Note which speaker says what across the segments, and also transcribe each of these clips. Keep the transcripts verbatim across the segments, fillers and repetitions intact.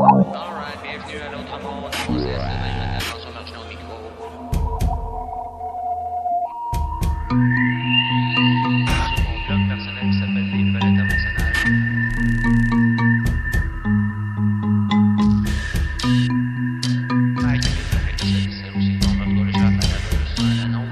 Speaker 1: Alright, bienvenue à l'autre monde. On est à François Martineau au micro. Sur mon blog personnel qui s'appelle Les Nouvelles Internationales. Mike, c'est aussi ton retour de Jean Paladin sur un anneau.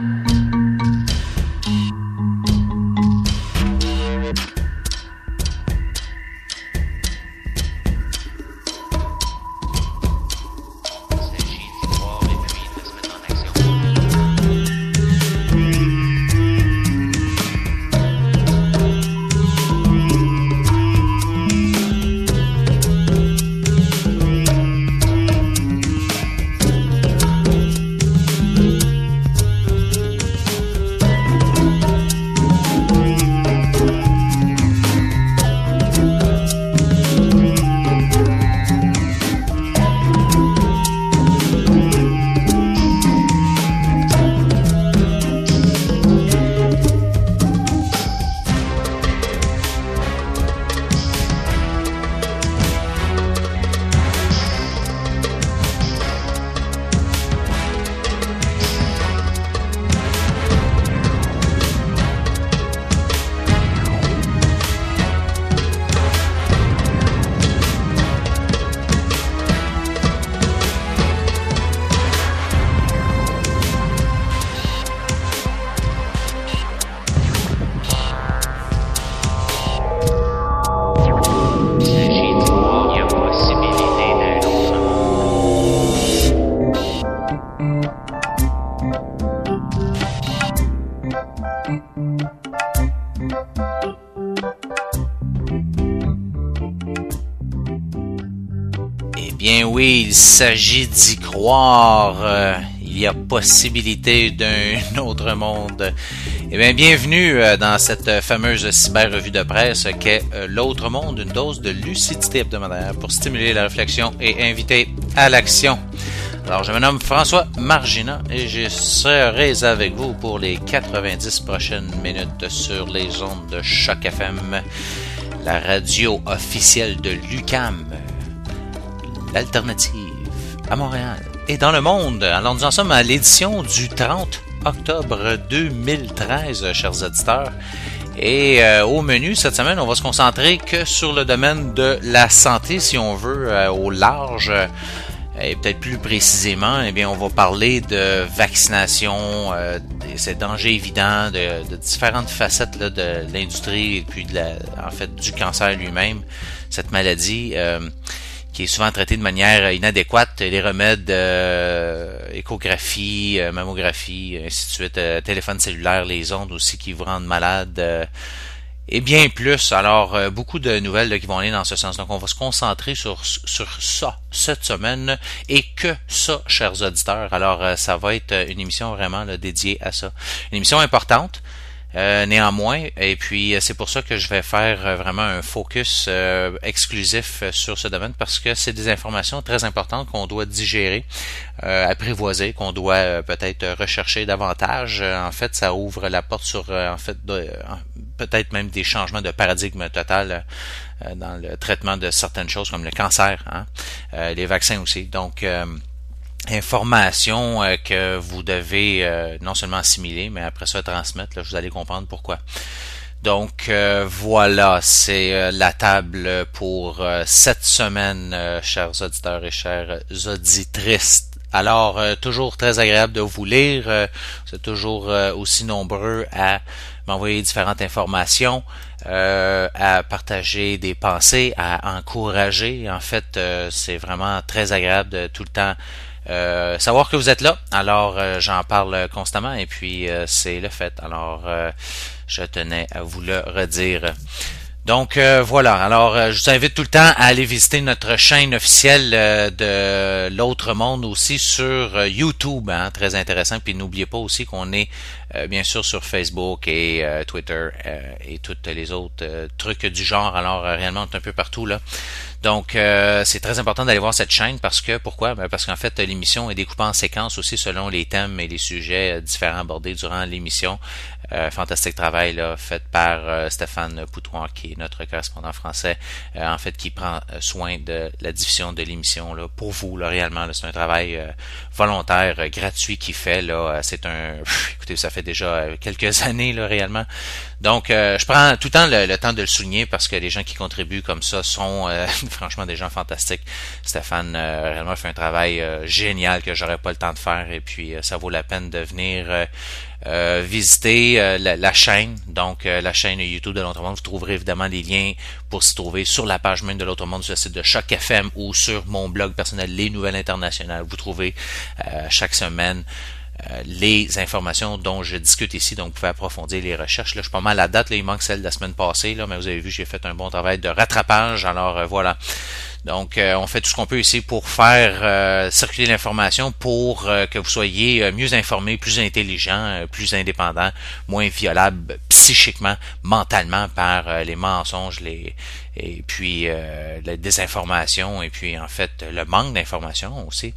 Speaker 2: Bien oui, il s'agit d'y croire. Euh, il y a possibilité d'un autre monde. Eh bien, bienvenue euh, dans cette fameuse cyber-revue de presse qu'est euh, L'autre monde, une dose de lucidité hebdomadaire pour stimuler la réflexion et inviter à l'action. Alors, je me nomme François Margina et je serai avec vous pour les quatre-vingt-dix prochaines minutes sur les ondes de Choc F M, la radio officielle de l'U Q A M. L'alternative à Montréal et dans le monde. Alors nous en sommes à l'édition du trente octobre deux mille treize, chers auditeurs. Et euh, au menu cette semaine, on va se concentrer que sur le domaine de la santé, si on veut, euh, au large. Et peut-être plus précisément, eh bien, on va parler de vaccination, euh, de ces dangers évidents, de, de différentes facettes là, de l'industrie et puis de la, en fait du cancer lui-même, cette maladie. Euh, qui est souvent traité de manière inadéquate, les remèdes, euh, échographie, euh, mammographie, ainsi de suite, euh, téléphone cellulaire, les ondes aussi qui vous rendent malade, euh, et bien plus. Alors, euh, beaucoup de nouvelles là, qui vont aller dans ce sens. Donc, on va se concentrer sur, sur ça cette semaine, et que ça, chers auditeurs. Alors, euh, ça va être une émission vraiment là, dédiée à ça. Une émission importante. Euh, néanmoins, et puis c'est pour ça que je vais faire vraiment un focus euh, exclusif sur ce domaine, parce que c'est des informations très importantes qu'on doit digérer, euh, apprivoiser, qu'on doit euh, peut-être rechercher davantage. En fait, ça ouvre la porte sur euh, en fait de, euh, peut-être même des changements de paradigme total euh, dans le traitement de certaines choses comme le cancer, hein, euh, les vaccins aussi. Donc euh, information euh, que vous devez euh, non seulement assimiler, mais après ça transmettre. Là, vous allez comprendre pourquoi. Donc euh, voilà, c'est euh, la table pour euh, cette semaine, euh, chers auditeurs et chères auditrices. Alors, euh, toujours très agréable de vous lire. Euh, vous êtes toujours euh, aussi nombreux à m'envoyer différentes informations, euh, à partager des pensées, à encourager. En fait, euh, c'est vraiment très agréable de tout le temps Euh, savoir que vous êtes là. Alors euh, j'en parle constamment et puis euh, c'est le fait. Alors euh, je tenais à vous le redire. Donc euh, voilà, alors euh, je vous invite tout le temps à aller visiter notre chaîne officielle euh, de l'autre monde aussi sur euh, YouTube, hein, très intéressant. Puis n'oubliez pas aussi qu'on est euh, bien sûr sur Facebook et euh, Twitter euh, et toutes les autres euh, trucs du genre. Alors euh, réellement on est un peu partout là. Donc, euh, c'est très important d'aller voir cette chaîne parce que, pourquoi? Ben parce qu'en fait, l'émission est découpée en séquences aussi selon les thèmes et les sujets différents abordés durant l'émission. Euh, fantastique travail là, fait par euh, Stéphane Poutoir, qui est notre correspondant français, euh, en fait, qui prend euh, soin de la diffusion de l'émission là, pour vous, là, réellement. Là, c'est un travail euh, volontaire, euh, gratuit qu'il fait. Là, c'est un. Pff, écoutez, ça fait déjà euh, quelques années là, réellement. Donc, euh, je prends tout le temps le, le temps de le souligner parce que les gens qui contribuent comme ça sont euh, franchement des gens fantastiques. Stéphane euh, réellement fait un travail euh, génial que j'aurais pas le temps de faire et puis euh, ça vaut la peine de venir euh, euh, visiter euh, la, la chaîne. Donc, euh, la chaîne YouTube de l'Autre Monde. Vous trouverez évidemment les liens pour s'y trouver sur la page même de l'Autre Monde sur le site de Choc F M ou sur mon blog personnel Les Nouvelles Internationales. Vous trouvez euh, chaque semaine Euh, les informations dont je discute ici, donc vous pouvez approfondir les recherches. Là, je suis pas mal à la date, là, il manque celle de la semaine passée, là, mais vous avez vu, j'ai fait un bon travail de rattrapage, alors euh, voilà. Donc, euh, on fait tout ce qu'on peut ici pour faire euh, circuler l'information pour euh, que vous soyez euh, mieux informés, plus intelligents, euh, plus indépendants, moins violables psychiquement, mentalement par euh, les mensonges, les et puis euh, la désinformation et puis en fait le manque d'information aussi.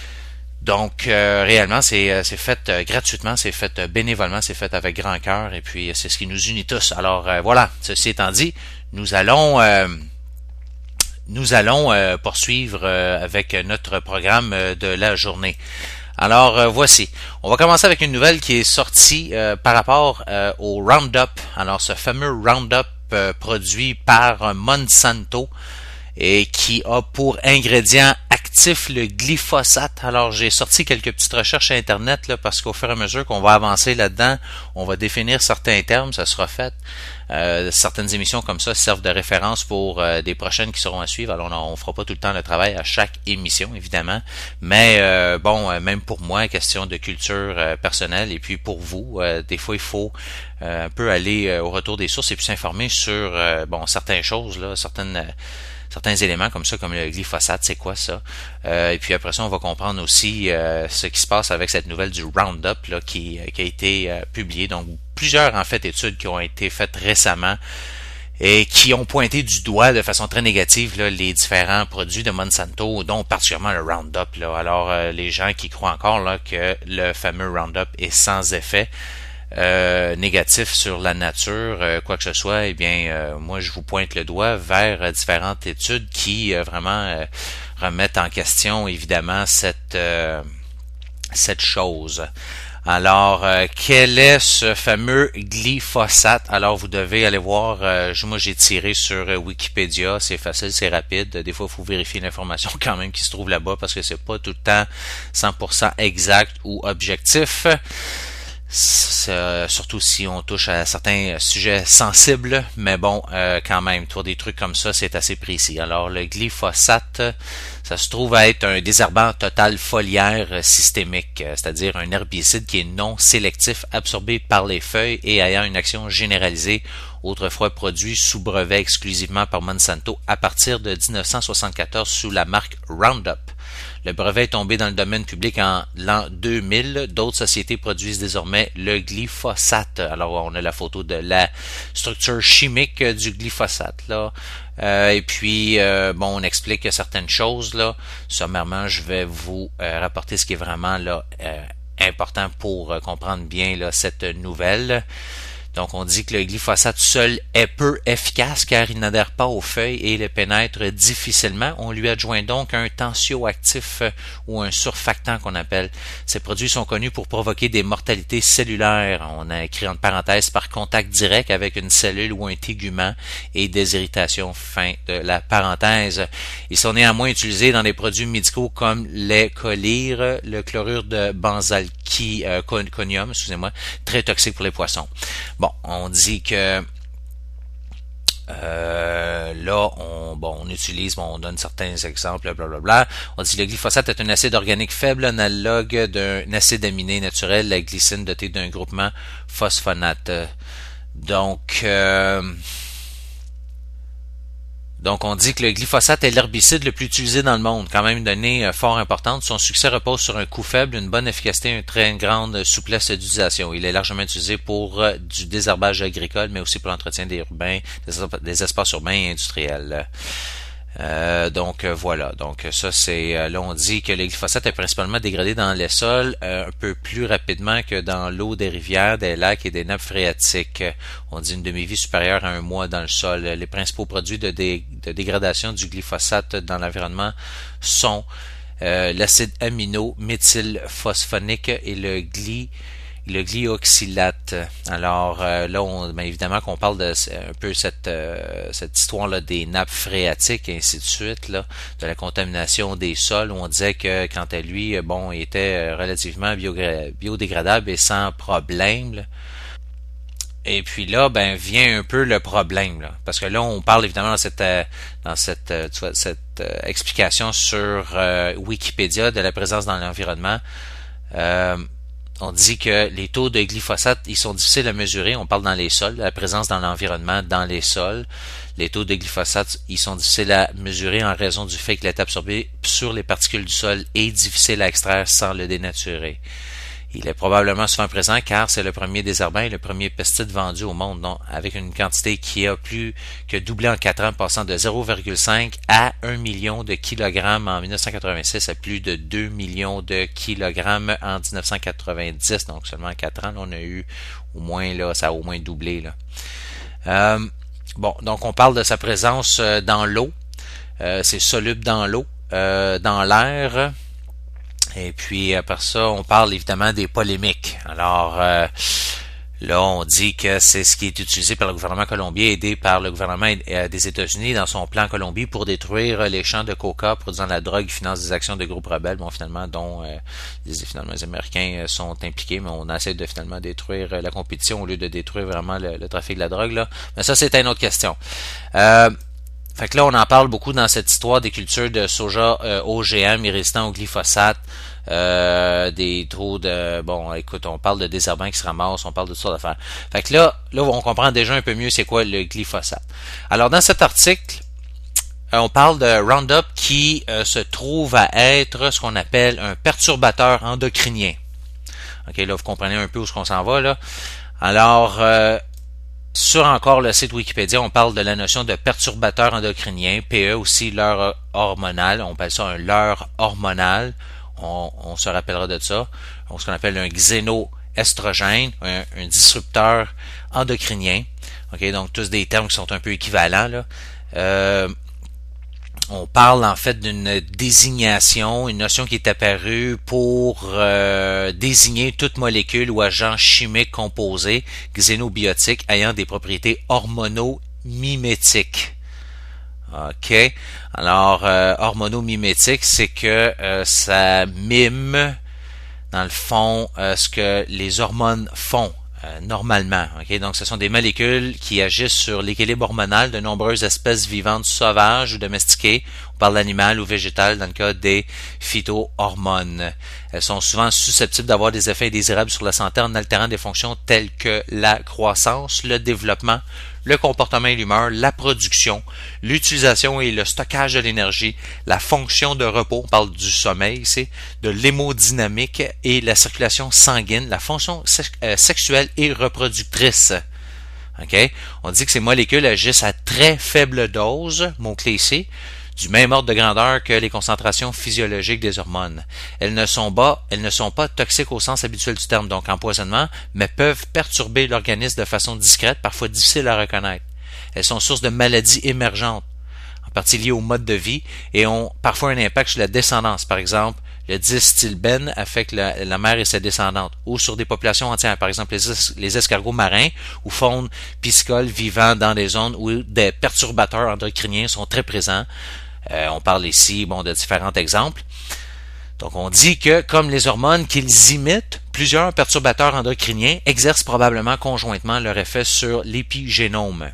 Speaker 2: Donc, euh, réellement, c'est, c'est fait euh, gratuitement, c'est fait euh, bénévolement, c'est fait avec grand cœur, et puis c'est ce qui nous unit tous. Alors, euh, voilà, ceci étant dit, nous allons euh, nous allons euh, poursuivre euh, avec notre programme euh, de la journée. Alors, euh, voici. On va commencer avec une nouvelle qui est sortie euh, par rapport euh, au Roundup. Alors, ce fameux Roundup euh, produit par Monsanto et qui a pour ingrédient actif le glyphosate. Alors, j'ai sorti quelques petites recherches à Internet là, parce qu'au fur et à mesure qu'on va avancer là-dedans, on va définir certains termes, ça sera fait. Euh, certaines émissions comme ça servent de référence pour euh, des prochaines qui seront à suivre. Alors, on ne fera pas tout le temps le travail à chaque émission, évidemment. Mais, euh, bon, euh, même pour moi, question de culture euh, personnelle et puis pour vous, euh, des fois, il faut euh, un peu aller euh, au retour des sources et puis s'informer sur, euh, bon, certaines choses, là, certaines... Euh, certains éléments comme ça, comme le glyphosate, c'est quoi ça? Euh, et puis après ça, on va comprendre aussi euh, ce qui se passe avec cette nouvelle du Roundup là, qui, qui a été euh, publiée. Donc, plusieurs en fait études qui ont été faites récemment et qui ont pointé du doigt de façon très négative là, les différents produits de Monsanto, dont particulièrement le Roundup. Là. Alors, euh, les gens qui croient encore là, que le fameux Roundup est sans effet, Euh, négatif sur la nature, euh, quoi que ce soit, eh bien, euh, moi, je vous pointe le doigt vers euh, différentes études qui euh, vraiment euh, remettent en question, évidemment, cette euh, cette chose. Alors, euh, quel est ce fameux glyphosate? Alors, vous devez aller voir, euh, moi j'ai tiré sur euh, Wikipédia, c'est facile, c'est rapide. Des fois, il faut vérifier l'information quand même qui se trouve là-bas parce que c'est pas tout le temps cent pour cent exact ou objectif. C'est, surtout si on touche à certains sujets sensibles, mais bon, euh, quand même, pour des trucs comme ça, c'est assez précis. Alors, le glyphosate, ça se trouve à être un désherbant total foliaire systémique, c'est-à-dire un herbicide qui est non sélectif, absorbé par les feuilles et ayant une action généralisée, autrefois produit sous brevet exclusivement par Monsanto à partir de dix-neuf cent soixante-quatorze sous la marque Roundup. Le brevet est tombé dans le domaine public en l'an deux mille. D'autres sociétés produisent désormais le glyphosate. Alors, on a la photo de la structure chimique du glyphosate, là. Euh, et puis, euh, bon, on explique certaines choses, là. Sommairement, je vais vous euh, rapporter ce qui est vraiment, là, euh, important pour euh, comprendre bien, là, cette nouvelle. Donc, on dit que le glyphosate seul est peu efficace car il n'adhère pas aux feuilles et le pénètre difficilement. On lui adjoint donc un tensioactif ou un surfactant qu'on appelle. Ces produits sont connus pour provoquer des mortalités cellulaires. On a écrit entre parenthèses par contact direct avec une cellule ou un tégument et des irritations. Fin de la parenthèse. Ils sont néanmoins utilisés dans des produits médicaux comme les collyres, le chlorure de benzalkonium, excusez-moi, très toxique pour les poissons. Bon, on dit que euh, là, on, bon, on utilise, bon, on donne certains exemples, blablabla. On dit que le glyphosate est un acide organique faible analogue d'un acide aminé naturel, la glycine dotée d'un groupement phosphonate. Donc, euh, Donc, on dit que le glyphosate est l'herbicide le plus utilisé dans le monde. Quand même une donnée euh, fort importante. Son succès repose sur un coût faible, une bonne efficacité et une très grande souplesse d'utilisation. Il est largement utilisé pour euh, du désherbage agricole, mais aussi pour l'entretien des urbains, des, des espaces urbains et industriels. Euh, donc euh, voilà, donc ça c'est euh, là on dit que le glyphosate est principalement dégradé dans les sols euh, un peu plus rapidement que dans l'eau des rivières, des lacs et des nappes phréatiques. On dit une demi-vie supérieure à un mois dans le sol. Les principaux produits de, dé, de dégradation du glyphosate dans l'environnement sont euh, l'acide amino méthylphosphonique et le gly le glyoxylate. Alors euh, là, on, bien évidemment qu'on parle de un peu cette euh, cette histoire-là des nappes phréatiques et ainsi de suite, là, de la contamination des sols, où on disait que quant à lui, bon, il était relativement biodégradable et sans problème, là. Et puis là, ben vient un peu le problème, là, parce que là, on parle évidemment dans cette dans cette tu vois, cette euh, explication sur euh, Wikipédia de la présence dans l'environnement. Euh, On dit que les taux de glyphosate, ils sont difficiles à mesurer. On parle dans les sols, la présence dans l'environnement, dans les sols. Les taux de glyphosate, ils sont difficiles à mesurer en raison du fait qu'il est absorbé sur les particules du sol et difficile à extraire sans le dénaturer. Il est probablement souvent présent car c'est le premier désherbant et le premier pesticide vendu au monde, non, avec une quantité qui a plus que doublé en quatre ans, passant de zéro virgule cinq à un million de kilogrammes en dix-neuf cent quatre-vingt-six à plus de deux millions de kilogrammes en dix-neuf cent quatre-vingt-dix. Donc seulement en quatre ans, là, on a eu au moins, là, ça a au moins doublé, là. Euh, bon, donc on parle de sa présence dans l'eau. Euh, c'est soluble dans l'eau, euh, dans l'air. Et puis, après ça, on parle évidemment des polémiques. Alors, euh, là, on dit que c'est ce qui est utilisé par le gouvernement colombien, aidé par le gouvernement des États-Unis dans son plan Colombie pour détruire les champs de coca produisant la drogue qui finance des actions de groupes rebelles, bon, finalement, dont euh, les, finalement, les Américains sont impliqués, mais on essaie de finalement détruire la compétition au lieu de détruire vraiment le, le trafic de la drogue, là. Mais ça, c'est une autre question. Euh, Fait que là, on en parle beaucoup dans cette histoire des cultures de soja euh, O G M et résistant au glyphosate, euh, des trous de... Bon, écoute, on parle de désherbants qui se ramassent, on parle de toutes sortes d'affaires. Fait que là, là, on comprend déjà un peu mieux c'est quoi le glyphosate. Alors, dans cet article, euh, on parle de Roundup qui euh, se trouve à être ce qu'on appelle un perturbateur endocrinien. OK, là, vous comprenez un peu où est-ce qu'on s'en va, là. Alors... Euh, Sur encore le site Wikipédia, on parle de la notion de perturbateur endocrinien, P E aussi leurre hormonal, on appelle ça un leurre hormonal, on, on se rappellera de ça, ce qu'on appelle un xénoestrogène, un, un disrupteur endocrinien, ok, donc tous des termes qui sont un peu équivalents, là. Euh, On parle en fait d'une désignation, une notion qui est apparue pour euh, désigner toute molécule ou agent chimique composé xénobiotique ayant des propriétés hormono-mimétiques. OK. Alors, euh, hormono-mimétique, c'est que euh, ça mime, dans le fond, euh, ce que les hormones font. Euh, normalement. Okay? Donc, ce sont des molécules qui agissent sur l'équilibre hormonal de nombreuses espèces vivantes sauvages ou domestiquées. On parle d'animal ou végétal dans le cas des phytohormones. Elles sont souvent susceptibles d'avoir des effets indésirables sur la santé en altérant des fonctions telles que la croissance, le développement, le comportement et l'humeur, la production, l'utilisation et le stockage de l'énergie, la fonction de repos, on parle du sommeil ici, de l'hémodynamique et la circulation sanguine, la fonction sexuelle et reproductrice. Okay? On dit que ces molécules agissent à très faible dose, mot-clé ici, du même ordre de grandeur que les concentrations physiologiques des hormones. Elles ne sont pas, elles ne sont pas toxiques au sens habituel du terme, donc empoisonnement, mais peuvent perturber l'organisme de façon discrète, parfois difficile à reconnaître. Elles sont source de maladies émergentes, en partie liées au mode de vie, et ont parfois un impact sur la descendance. Par exemple, le distilbène affecte la, la mère et ses descendantes, ou sur des populations entières, par exemple les, es, les escargots marins ou faune piscicole vivant dans des zones où des perturbateurs endocriniens sont très présents. Euh, on parle ici bon, de différents exemples. Donc, on dit que, comme les hormones qu'ils imitent, plusieurs perturbateurs endocriniens exercent probablement conjointement leur effet sur l'épigénome.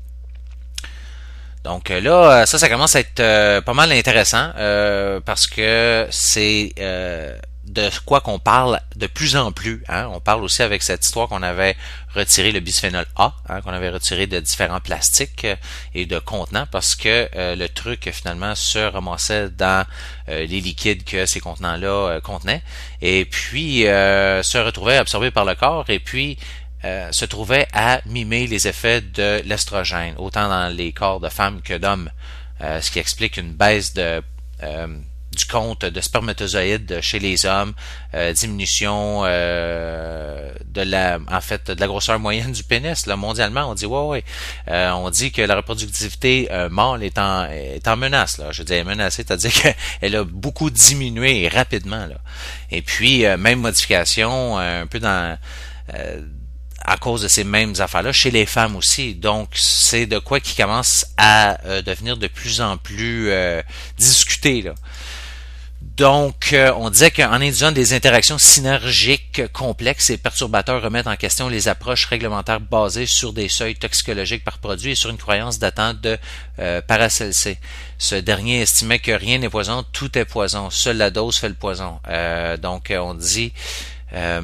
Speaker 2: Donc là, ça, ça commence à être euh, pas mal intéressant euh, parce que c'est euh, de quoi qu'on parle de plus en plus. Hein? On parle aussi avec cette histoire qu'on avait retiré le bisphénol A, hein, qu'on avait retiré de différents plastiques et de contenants parce que euh, le truc finalement se ramassait dans euh, les liquides que ces contenants-là euh, contenaient et puis euh, se retrouvait absorbé par le corps et puis Euh, se trouvait à mimer les effets de l'estrogène, autant dans les corps de femmes que d'hommes. euh, ce qui explique une baisse de euh, du compte de spermatozoïdes chez les hommes, euh, diminution euh, de la en fait de la grosseur moyenne du pénis. Là, mondialement, on dit ouais ouais, euh, on dit que la reproductivité euh, mâle est en est en menace. Là, je veux dire menacée, c'est-à-dire qu'elle a beaucoup diminué et rapidement. Là. Et puis euh, même modification euh, un peu dans euh, à cause de ces mêmes affaires-là chez les femmes aussi. Donc, c'est de quoi qui commence à euh, devenir de plus en plus euh, discuté, là. Donc, euh, on disait qu'en induisant des interactions synergiques complexes, ces perturbateurs remettent en question les approches réglementaires basées sur des seuils toxicologiques par produit et sur une croyance datant de euh, Paracelsus. Ce dernier estimait que rien n'est poison, tout est poison. Seule la dose fait le poison. Euh, donc, on dit... Euh,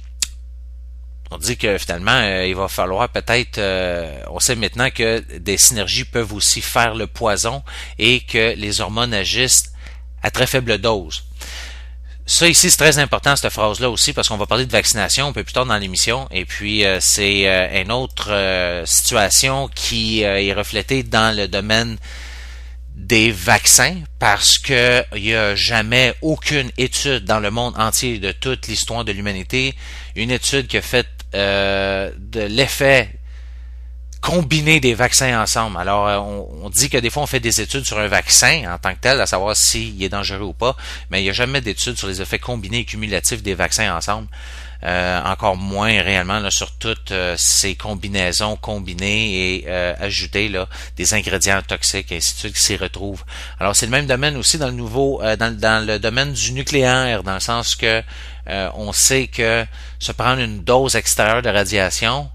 Speaker 2: On dit que finalement, euh, il va falloir peut-être, euh, on sait maintenant que des synergies peuvent aussi faire le poison et que les hormones agissent à très faible dose. Ça ici, c'est très important, cette phrase-là aussi, parce qu'on va parler de vaccination un peu plus tard dans l'émission. Et puis, euh, c'est euh, une autre euh, situation qui euh, est reflétée dans le domaine des vaccins, parce que il n'y a jamais aucune étude dans le monde entier de toute l'histoire de l'humanité, une étude qui a fait euh, de l'effet combiné des vaccins ensemble. Alors, on, on dit que des fois, on fait des études sur un vaccin en tant que tel, à savoir s'il est dangereux ou pas, mais il n'y a jamais d'études sur les effets combinés et cumulatifs des vaccins ensemble. Euh, encore moins réellement là, sur toutes euh, ces combinaisons combinées et euh, ajoutées là, des ingrédients toxiques et ainsi de suite qui s'y retrouvent. Alors, c'est le même domaine aussi dans le nouveau, euh, dans, dans le domaine du nucléaire, dans le sens que euh, on sait que se prendre une dose extérieure de radiation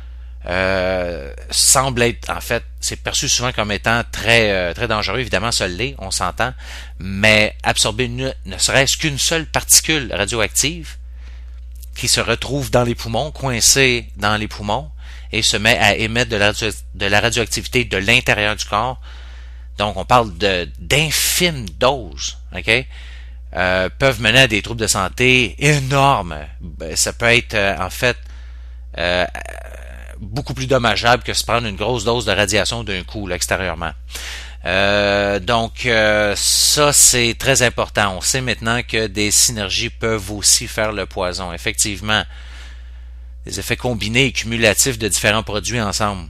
Speaker 2: Euh, semble être, en fait, c'est perçu souvent comme étant très euh, très dangereux. Évidemment, ça l'est, on s'entend, mais absorber une, ne serait-ce qu'une seule particule radioactive qui se retrouve dans les poumons, coincée dans les poumons, et se met à émettre de la, radio, de la radioactivité de l'intérieur du corps. Donc, on parle de d'infimes doses, ok, euh, peuvent mener à des troubles de santé énormes. Ça peut être, euh, en fait, euh, beaucoup plus dommageable que se prendre une grosse dose de radiation d'un coup, là, extérieurement. Euh, donc, euh, ça, c'est très important. On sait maintenant que des synergies peuvent aussi faire le poison. Effectivement, des effets combinés et cumulatifs de différents produits ensemble.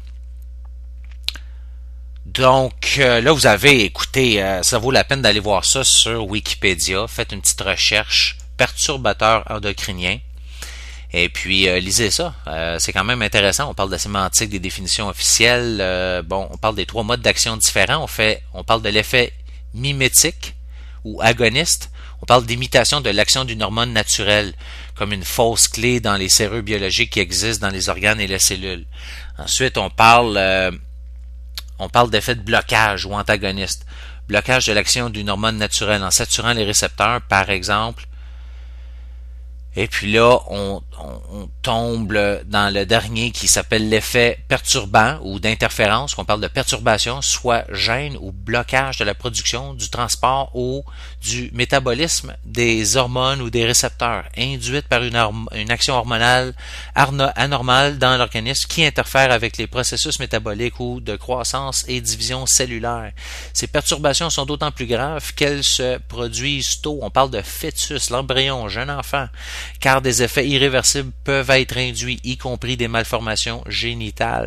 Speaker 2: Donc, euh, là, vous avez, écoutez, euh, ça vaut la peine d'aller voir ça sur Wikipédia. Faites une petite recherche. Perturbateurs endocriniens. Et puis, euh, lisez ça. Euh, c'est quand même intéressant. On parle de la sémantique, des définitions officielles. Euh, bon, on parle des trois modes d'action différents. On fait, on parle de l'effet mimétique ou agoniste. On parle d'imitation de l'action d'une hormone naturelle, comme une fausse clé dans les serrures biologiques qui existent dans les organes et les cellules. Ensuite, on parle, euh, on parle d'effet de blocage ou antagoniste. Blocage de l'action d'une hormone naturelle en saturant les récepteurs, par exemple. Et puis là, on, on, on tombe dans le dernier qui s'appelle l'effet perturbant ou d'interférence, qu'on parle de perturbation, soit gêne ou blocage de la production, du transport ou du métabolisme des hormones ou des récepteurs, induite par une, une action hormonale anormale dans l'organisme qui interfère avec les processus métaboliques ou de croissance et division cellulaire. Ces perturbations sont d'autant plus graves qu'elles se produisent tôt. On parle de fœtus, l'embryon, jeune enfant, car des effets irréversibles peuvent être induits, y compris des malformations génitales.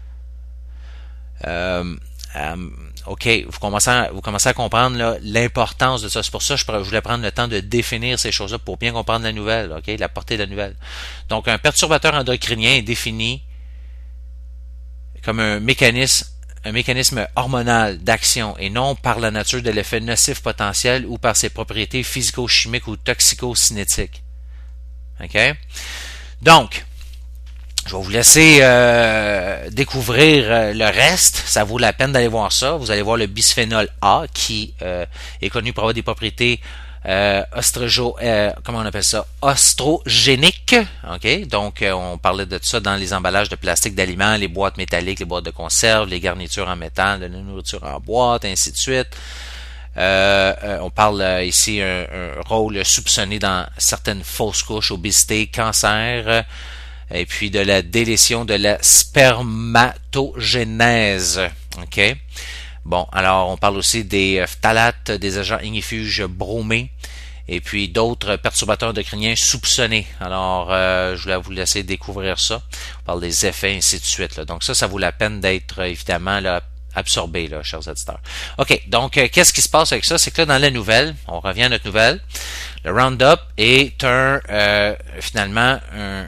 Speaker 2: Euh, euh, OK, vous commencez à, vous commencez à comprendre là, l'importance de ça. C'est pour ça que je, je voulais prendre le temps de définir ces choses-là pour bien comprendre la nouvelle, OK, la portée de la nouvelle. Donc, un perturbateur endocrinien est défini comme un mécanisme un mécanisme hormonal d'action et non par la nature de l'effet nocif potentiel ou par ses propriétés physico-chimiques ou toxico-cinétiques. OK? Donc, je vais vous laisser euh, découvrir euh, le reste. Ça vaut la peine d'aller voir ça. Vous allez voir le bisphénol A qui euh, est connu pour avoir des propriétés euh, ostrogo, euh, comment on appelle ça? Ostrogéniques. OK? Donc, euh, on parlait de ça dans les emballages de plastique d'aliments, les boîtes métalliques, les boîtes de conserve, les garnitures en métal, la nourriture en boîte, ainsi de suite. Euh, euh, on parle euh, ici un, un rôle soupçonné dans certaines fausses couches, obésité, cancer, euh, et puis de la délétion de la spermatogénèse. OK? Bon, alors on parle aussi des phtalates, des agents ignifuges bromés, et puis d'autres perturbateurs endocriniens soupçonnés. Alors, euh, je voulais vous laisser découvrir ça. On parle des effets, ainsi de suite. Là. Donc ça, ça vaut la peine d'être, évidemment, là, absorbé, là, chers auditeurs. OK, donc, euh, qu'est-ce qui se passe avec ça? C'est que là, dans la nouvelle, on revient à notre nouvelle, le Roundup est un, euh, finalement, un,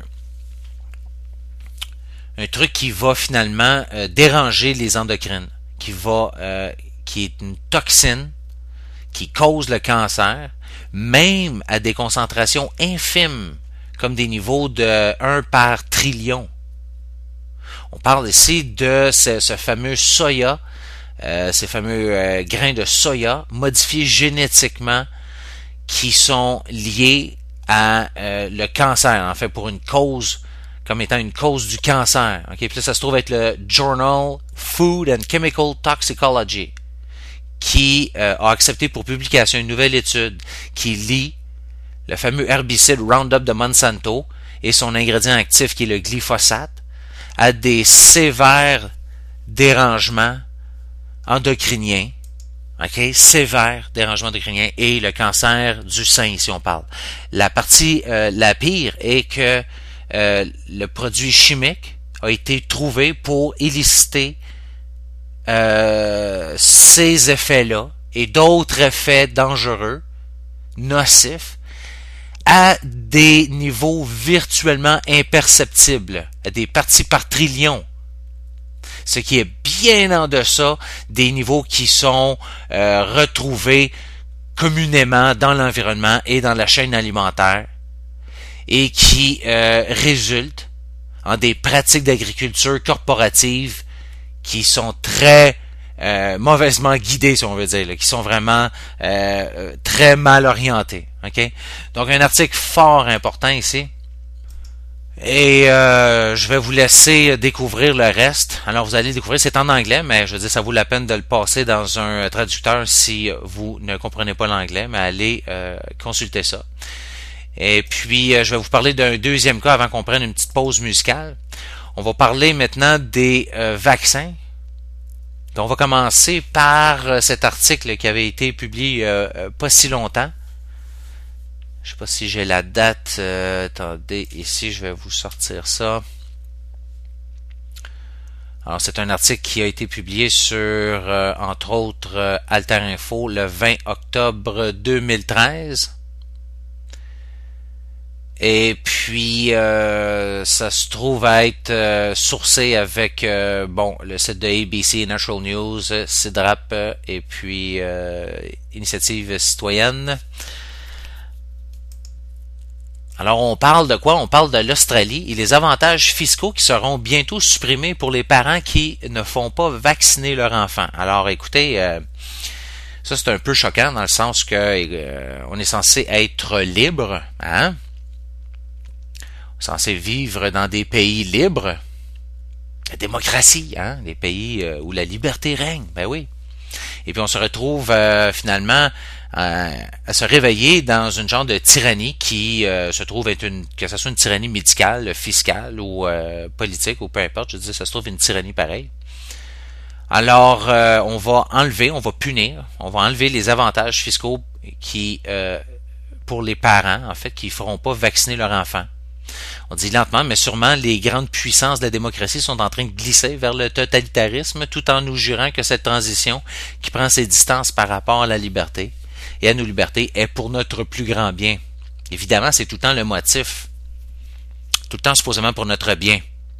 Speaker 2: un truc qui va finalement euh, déranger les endocrines, qui va, euh, qui est une toxine qui cause le cancer, même à des concentrations infimes, comme des niveaux de un par trillion. On parle ici de ce, ce fameux soya, euh, ces fameux euh, grains de soya modifiés génétiquement qui sont liés à euh, le cancer, en fait, pour une cause, comme étant une cause du cancer. Okay? Puis là, ça se trouve être le Journal Food and Chemical Toxicology, qui euh, a accepté pour publication une nouvelle étude qui lie le fameux herbicide Roundup de Monsanto et son ingrédient actif qui est le glyphosate à des sévères dérangements endocriniens, ok, sévères dérangements endocriniens et le cancer du sein, ici on parle. La partie euh, la pire est que euh, le produit chimique a été trouvé pour éliciter euh, ces effets-là et d'autres effets dangereux, nocifs, à des niveaux virtuellement imperceptibles, à des parties par trillion, ce qui est bien en deçà des niveaux qui sont euh, retrouvés communément dans l'environnement et dans la chaîne alimentaire et qui euh, résultent en des pratiques d'agriculture corporative qui sont très euh, mauvaisement guidées, si on veut dire, là, qui sont vraiment euh, très mal orientées. Okay? Donc, un article fort important ici. Et euh, je vais vous laisser découvrir le reste. Alors, vous allez découvrir, c'est en anglais, mais je veux dire, ça vaut la peine de le passer dans un traducteur si vous ne comprenez pas l'anglais, mais allez euh, consulter ça. Et puis, euh, je vais vous parler d'un deuxième cas avant qu'on prenne une petite pause musicale. On va parler maintenant des euh, vaccins. Donc, on va commencer par euh, cet article qui avait été publié euh, euh, pas si longtemps. Je ne sais pas si j'ai la date. Euh, attendez, ici, je vais vous sortir ça. Alors, c'est un article qui a été publié sur, euh, entre autres, euh, Alter Info le vingt octobre deux mille treize. Et puis, euh, ça se trouve à être euh, sourcé avec euh, bon le site de A B C, Natural News, CIDRAP euh, et puis euh, Initiative citoyenne. Alors, on parle de quoi? On parle de l'Australie et les avantages fiscaux qui seront bientôt supprimés pour les parents qui ne font pas vacciner leur enfant. Alors, écoutez, euh, ça c'est un peu choquant dans le sens que euh, on est censé être libre, hein? Censé vivre dans des pays libres, la démocratie, hein, des pays euh, où la liberté règne, ben oui. Et puis on se retrouve euh, finalement euh, à se réveiller dans une genre de tyrannie qui euh, se trouve être une, que ce soit une tyrannie médicale, fiscale ou euh, politique ou peu importe, je veux dire, ça se trouve une tyrannie pareille. Alors euh, on va enlever, on va punir, on va enlever les avantages fiscaux qui euh, pour les parents en fait qui feront pas vacciner leur enfant. On dit lentement, mais sûrement, les grandes puissances de la démocratie sont en train de glisser vers le totalitarisme tout en nous jurant que cette transition qui prend ses distances par rapport à la liberté et à nos libertés est pour notre plus grand bien. Évidemment, c'est tout le temps le motif. Tout le temps supposément pour notre bien.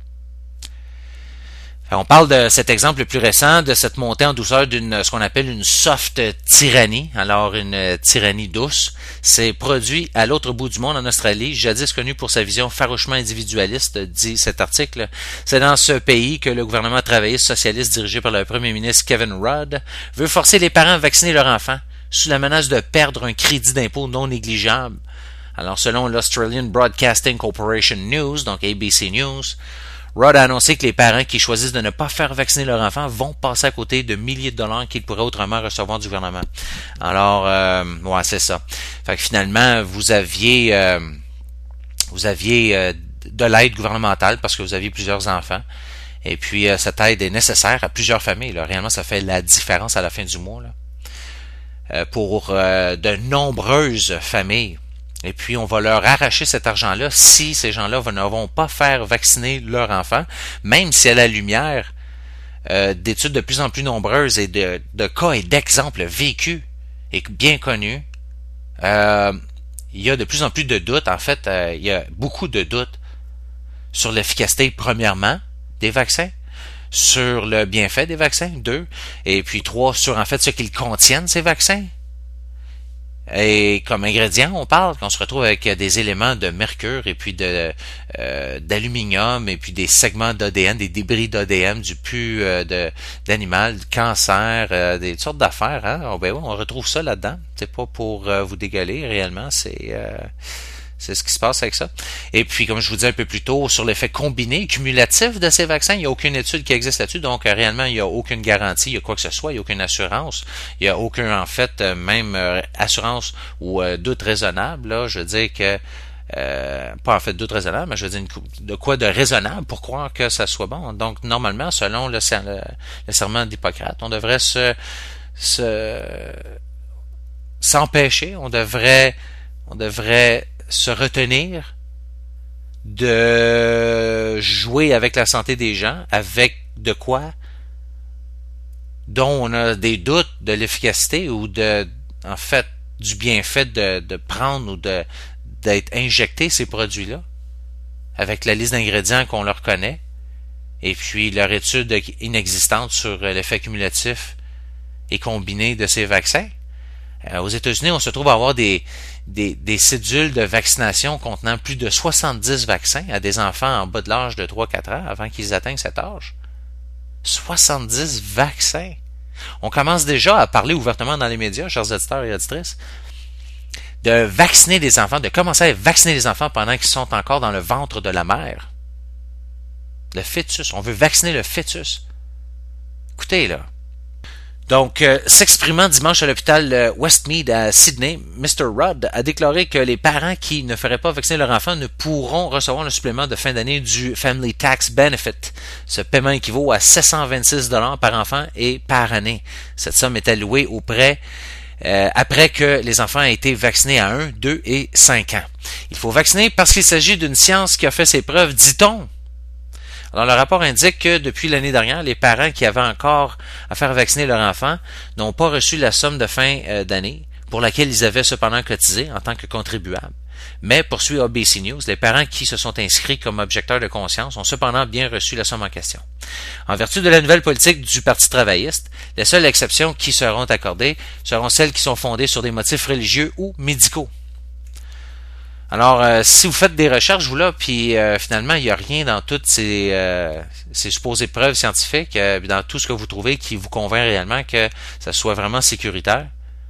Speaker 2: On parle de cet exemple le plus récent, de cette montée en douceur d'une ce qu'on appelle une soft tyrannie. Alors, une tyrannie douce. C'est produit à l'autre bout du monde, en Australie, jadis connu pour sa vision farouchement individualiste, dit cet article. C'est dans ce pays que le gouvernement travailliste socialiste dirigé par le premier ministre Kevin Rudd veut forcer les parents à vacciner leurs enfants sous la menace de perdre un crédit d'impôt non négligeable. Alors, selon l'Australian Broadcasting Corporation News, donc A B C News, Rudd a annoncé que les parents qui choisissent de ne pas faire vacciner leur enfant vont passer à côté de milliers de dollars qu'ils pourraient autrement recevoir du gouvernement. Alors, euh, ouais, c'est ça. Fait que finalement, vous aviez, euh, vous aviez euh, de l'aide gouvernementale parce que vous aviez plusieurs enfants. Et puis, euh, cette aide est nécessaire à plusieurs familles. Là. Réellement, ça fait la différence à la fin du mois là, euh, pour euh, de nombreuses familles. Et puis, on va leur arracher cet argent-là si ces gens-là ne vont pas faire vacciner leur enfant, même si à la lumière euh, d'études de plus en plus nombreuses et de, de cas et d'exemples vécus et bien connus, euh, il y a de plus en plus de doutes. En fait, euh, il y a beaucoup de doutes sur l'efficacité, premièrement, des vaccins, sur le bienfait des vaccins, deux, et puis trois, sur en fait ce qu'ils contiennent, ces vaccins. Et comme ingrédients, on parle qu'on se retrouve avec des éléments de mercure et puis de euh, d'aluminium et puis des segments d'A D N, des débris d'A D N, du pu euh, de d'animal, du cancer, euh, des sortes d'affaires. Hein? Oh, ben oui, on retrouve ça là-dedans. C'est pas pour euh, vous dégueuler, réellement, c'est euh, c'est ce qui se passe avec ça. Et puis, comme je vous disais un peu plus tôt, sur l'effet combiné, cumulatif de ces vaccins, il n'y a aucune étude qui existe là-dessus, donc euh, réellement, il n'y a aucune garantie, il y a quoi que ce soit, il n'y a aucune assurance, il n'y a aucun, en fait, euh, même euh, assurance ou euh, doute raisonnable, là, je veux dire que, euh, pas en fait doute raisonnable, mais je veux dire une, de quoi de raisonnable pour croire que ça soit bon. Donc, normalement, selon le, le, le serment d'Hippocrate, on devrait se, se s'empêcher, on devrait, on devrait se retenir de jouer avec la santé des gens, avec de quoi dont on a des doutes de l'efficacité ou de, en fait, du bienfait de, de prendre ou de d'être injecté ces produits-là, avec la liste d'ingrédients qu'on leur connaît, et puis leur étude inexistante sur l'effet cumulatif et combiné de ces vaccins. Euh, aux États-Unis, on se trouve à avoir des, des, des cédules de vaccination contenant plus de soixante-dix vaccins à des enfants en bas de l'âge de trois à quatre ans avant qu'ils atteignent cet âge. soixante-dix vaccins! On commence déjà à parler ouvertement dans les médias, chers auditeurs et auditrices, de vacciner des enfants, de commencer à vacciner les enfants pendant qu'ils sont encore dans le ventre de la mère. Le fœtus. On veut vacciner le fœtus. Écoutez, là. Donc, euh, s'exprimant dimanche à l'hôpital euh, Westmead à Sydney, mister Rudd a déclaré que les parents qui ne feraient pas vacciner leur enfant ne pourront recevoir le supplément de fin d'année du Family Tax Benefit. Ce paiement équivaut à sept cent vingt-six dollars par enfant et par année. Cette somme est allouée auprès euh, après que les enfants aient été vaccinés à un, deux et cinq ans. Il faut vacciner parce qu'il s'agit d'une science qui a fait ses preuves, dit-on. Alors, le rapport indique que depuis l'année dernière, les parents qui avaient encore à faire vacciner leur enfant n'ont pas reçu la somme de fin euh, d'année pour laquelle ils avaient cependant cotisé en tant que contribuables. Mais, poursuit A B C News, les parents qui se sont inscrits comme objecteurs de conscience ont cependant bien reçu la somme en question. En vertu de la nouvelle politique du Parti travailliste, les seules exceptions qui seront accordées seront celles qui sont fondées sur des motifs religieux ou médicaux. Alors, euh, si vous faites des recherches, vous là, puis euh, finalement, il n'y a rien dans toutes ces, euh, ces supposées preuves scientifiques, euh, dans tout ce que vous trouvez qui vous convainc réellement que ça soit vraiment sécuritaire,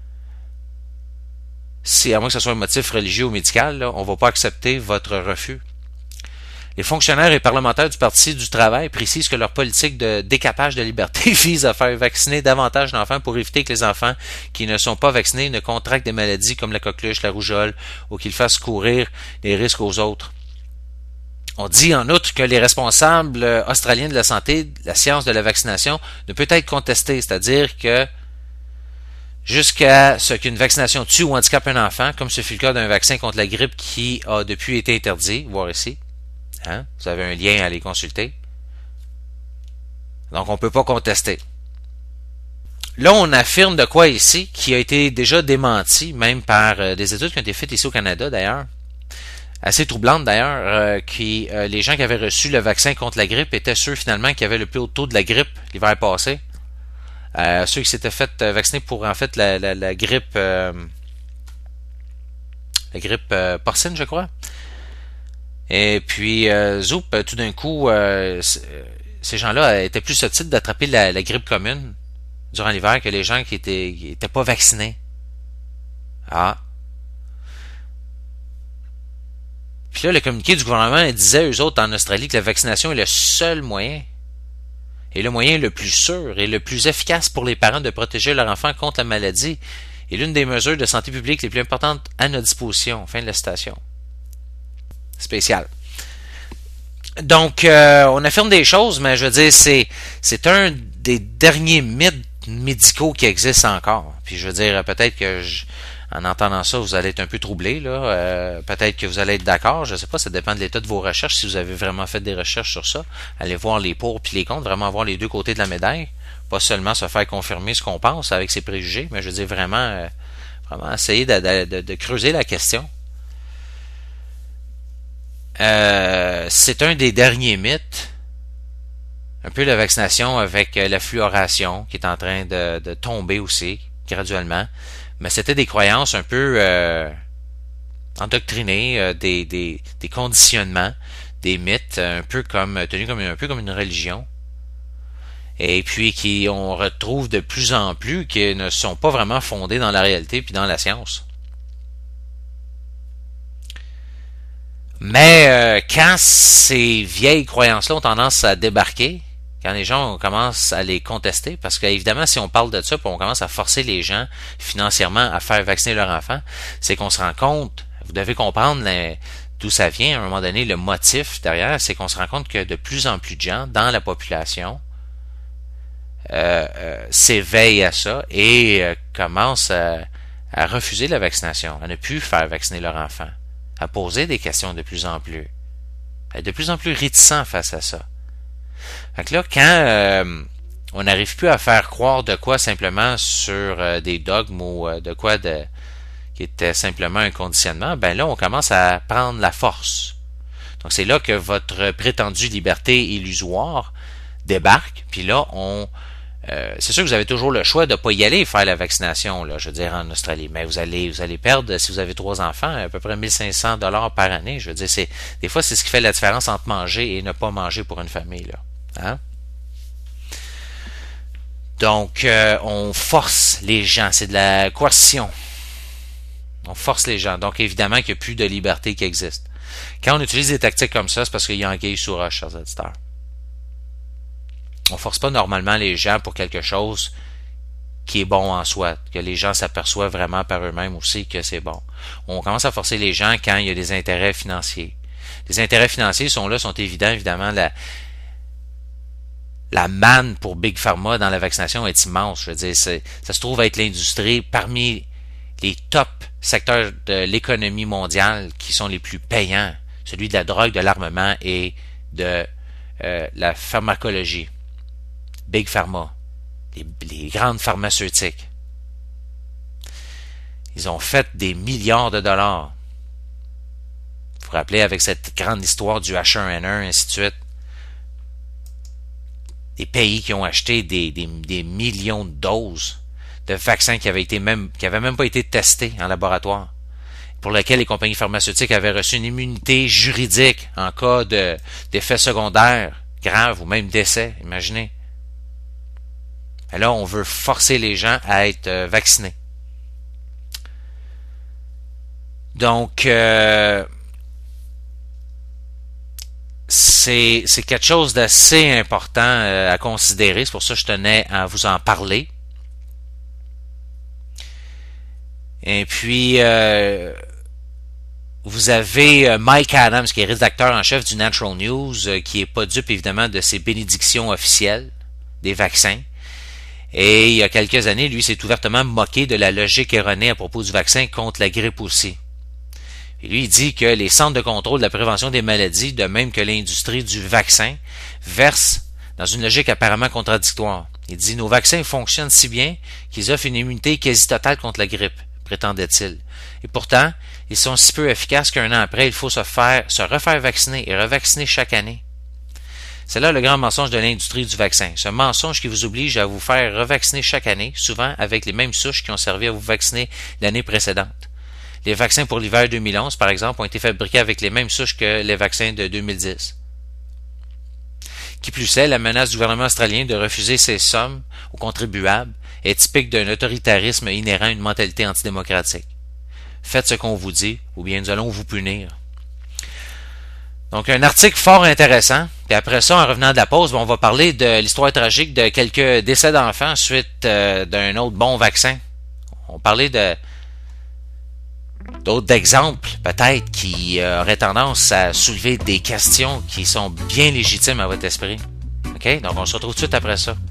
Speaker 2: si à moins que ce soit un motif religieux ou médical, là, on ne va pas accepter votre refus. Les fonctionnaires et parlementaires du Parti du travail précisent que leur politique de décapage de liberté vise à faire vacciner davantage d'enfants pour éviter que les enfants qui ne sont pas vaccinés ne contractent des maladies comme la coqueluche, la rougeole ou qu'ils fassent courir des risques aux autres. On dit en outre que les responsables australiens de la santé, la science de la vaccination, ne peut être contestée, c'est-à-dire que jusqu'à ce qu'une vaccination tue ou handicape un enfant, comme ce fut le cas d'un vaccin contre la grippe qui a depuis été interdit, voir ici. Hein? Vous avez un lien à aller consulter. Donc, on ne peut pas contester. Là, on affirme de quoi ici, qui a été déjà démenti, même par euh, des études qui ont été faites ici au Canada, d'ailleurs, assez troublantes d'ailleurs, euh, qui euh, les gens qui avaient reçu le vaccin contre la grippe étaient ceux finalement qui avaient le plus haut taux de la grippe l'hiver passé. Euh, ceux qui s'étaient fait euh, vacciner pour en fait la, la, la grippe euh, la grippe euh, porcine, je crois. Et puis, euh, zoup, tout d'un coup, euh, ces gens-là étaient plus susceptibles d'attraper la, la grippe commune durant l'hiver que les gens qui étaient, qui étaient pas vaccinés. Ah. Puis là, le communiqué du gouvernement disait, eux autres, en Australie, que la vaccination est le seul moyen, et le moyen le plus sûr et le plus efficace pour les parents de protéger leur enfant contre la maladie, est l'une des mesures de santé publique les plus importantes à notre disposition. Fin de la citation. Spécial. Donc, euh, on affirme des choses, mais je veux dire, c'est, c'est un des derniers mythes médicaux qui existent encore. Puis je veux dire, peut-être que je, en entendant ça, vous allez être un peu troublé, là. Euh, peut-être que vous allez être d'accord. Je sais pas, ça dépend de l'état de vos recherches. Si vous avez vraiment fait des recherches sur ça, allez voir les pour puis les contre, vraiment voir les deux côtés de la médaille. Pas seulement se faire confirmer ce qu'on pense avec ses préjugés, mais je veux dire vraiment, euh, vraiment essayer de, de, de, de creuser la question. Euh, c'est un des derniers mythes. Un peu la vaccination avec la fluoration qui est en train de, de tomber aussi, graduellement. Mais c'était des croyances un peu euh, endoctrinées, euh, des, des, des conditionnements, des mythes, un peu comme tenus comme un peu comme une religion. Et puis qui on retrouve de plus en plus qui ne sont pas vraiment fondés dans la réalité puis dans la science. Mais euh, quand ces vieilles croyances-là ont tendance à débarquer, quand les gens commencent à les contester, parce qu'évidemment, si on parle de ça, puis on commence à forcer les gens financièrement à faire vacciner leur enfant, c'est qu'on se rend compte, vous devez comprendre les, d'où ça vient, à un moment donné, le motif derrière, c'est qu'on se rend compte que de plus en plus de gens dans la population euh, euh, s'éveillent à ça et euh, commencent à, à refuser la vaccination, à ne plus faire vacciner leur enfant, à poser des questions de plus en plus, à être de plus en plus réticents face à ça. Fait que là, quand euh, on n'arrive plus à faire croire de quoi simplement sur euh, des dogmes ou euh, de quoi de, qui était simplement un conditionnement, ben là, on commence à prendre la force. Donc, c'est là que votre prétendue liberté illusoire débarque, puis là, on euh, c'est sûr que vous avez toujours le choix de ne pas y aller faire la vaccination, là, je veux dire, en Australie, mais vous allez vous allez perdre, si vous avez trois enfants, à peu près mille cinq cents dollars par année. Je veux dire, c'est des fois, c'est ce qui fait la différence entre manger et ne pas manger pour une famille, là. Hein? Donc, euh, on force les gens. C'est de la coercion. On force les gens. Donc, évidemment qu'il n'y a plus de liberté qui existe. Quand on utilise des tactiques comme ça, c'est parce qu'il y a anguille sous roche, chers auditeurs. On force pas normalement les gens pour quelque chose qui est bon en soi, que les gens s'aperçoivent vraiment par eux-mêmes aussi que c'est bon. On commence à forcer les gens quand il y a des intérêts financiers. Les intérêts financiers sont là, sont évidents, évidemment, la La manne pour Big Pharma dans la vaccination est immense. Je veux dire, c'est, ça se trouve être l'industrie parmi les top secteurs de l'économie mondiale qui sont les plus payants, celui de la drogue, de l'armement et de euh, la pharmacologie. Big Pharma, les, les grandes pharmaceutiques. Ils ont fait des milliards de dollars. Vous vous rappelez avec cette grande histoire du H un N un, ainsi de suite. Des pays qui ont acheté des, des, des millions de doses de vaccins qui avaient été même, qui avaient même pas été testés en laboratoire, pour lesquels les compagnies pharmaceutiques avaient reçu une immunité juridique en cas de, d'effets secondaires graves ou même décès, imaginez. Et là, on veut forcer les gens à être euh, vaccinés. Donc, euh, C'est, c'est quelque chose d'assez important euh, à considérer. C'est pour ça que je tenais à vous en parler. Et puis, euh, vous avez Mike Adams, qui est rédacteur en chef du Natural News, euh, qui est pas dupe, évidemment, de ses bénédictions officielles des vaccins. Et il y a quelques années, lui s'est ouvertement moqué de la logique erronée à propos du vaccin contre la grippe aussi. Et lui, il dit que les centres de contrôle de la prévention des maladies, de même que l'industrie du vaccin, versent dans une logique apparemment contradictoire. Il dit « Nos vaccins fonctionnent si bien qu'ils offrent une immunité quasi totale contre la grippe », prétendait-il. Et pourtant, ils sont si peu efficaces qu'un an après, il faut se faire, se refaire vacciner et revacciner chaque année. C'est là le grand mensonge de l'industrie du vaccin. Ce mensonge qui vous oblige à vous faire revacciner chaque année, souvent avec les mêmes souches qui ont servi à vous vacciner l'année précédente. Les vaccins pour l'hiver deux mille onze, par exemple, ont été fabriqués avec les mêmes souches que les vaccins de deux mille dix. Qui plus est, la menace du gouvernement australien de refuser ces sommes aux contribuables est typique d'un autoritarisme inhérent à une mentalité antidémocratique. Faites ce qu'on vous dit, ou bien nous allons vous punir. Donc, un article fort intéressant. Puis après ça, en revenant de la pause, on va parler de l'histoire tragique de quelques décès d'enfants suite euh, d'un autre bon vaccin. On parlait de d'autres exemples, peut-être, qui euh, auraient tendance à soulever des questions qui sont bien légitimes à votre esprit. OK? Donc, on se retrouve tout de suite après ça.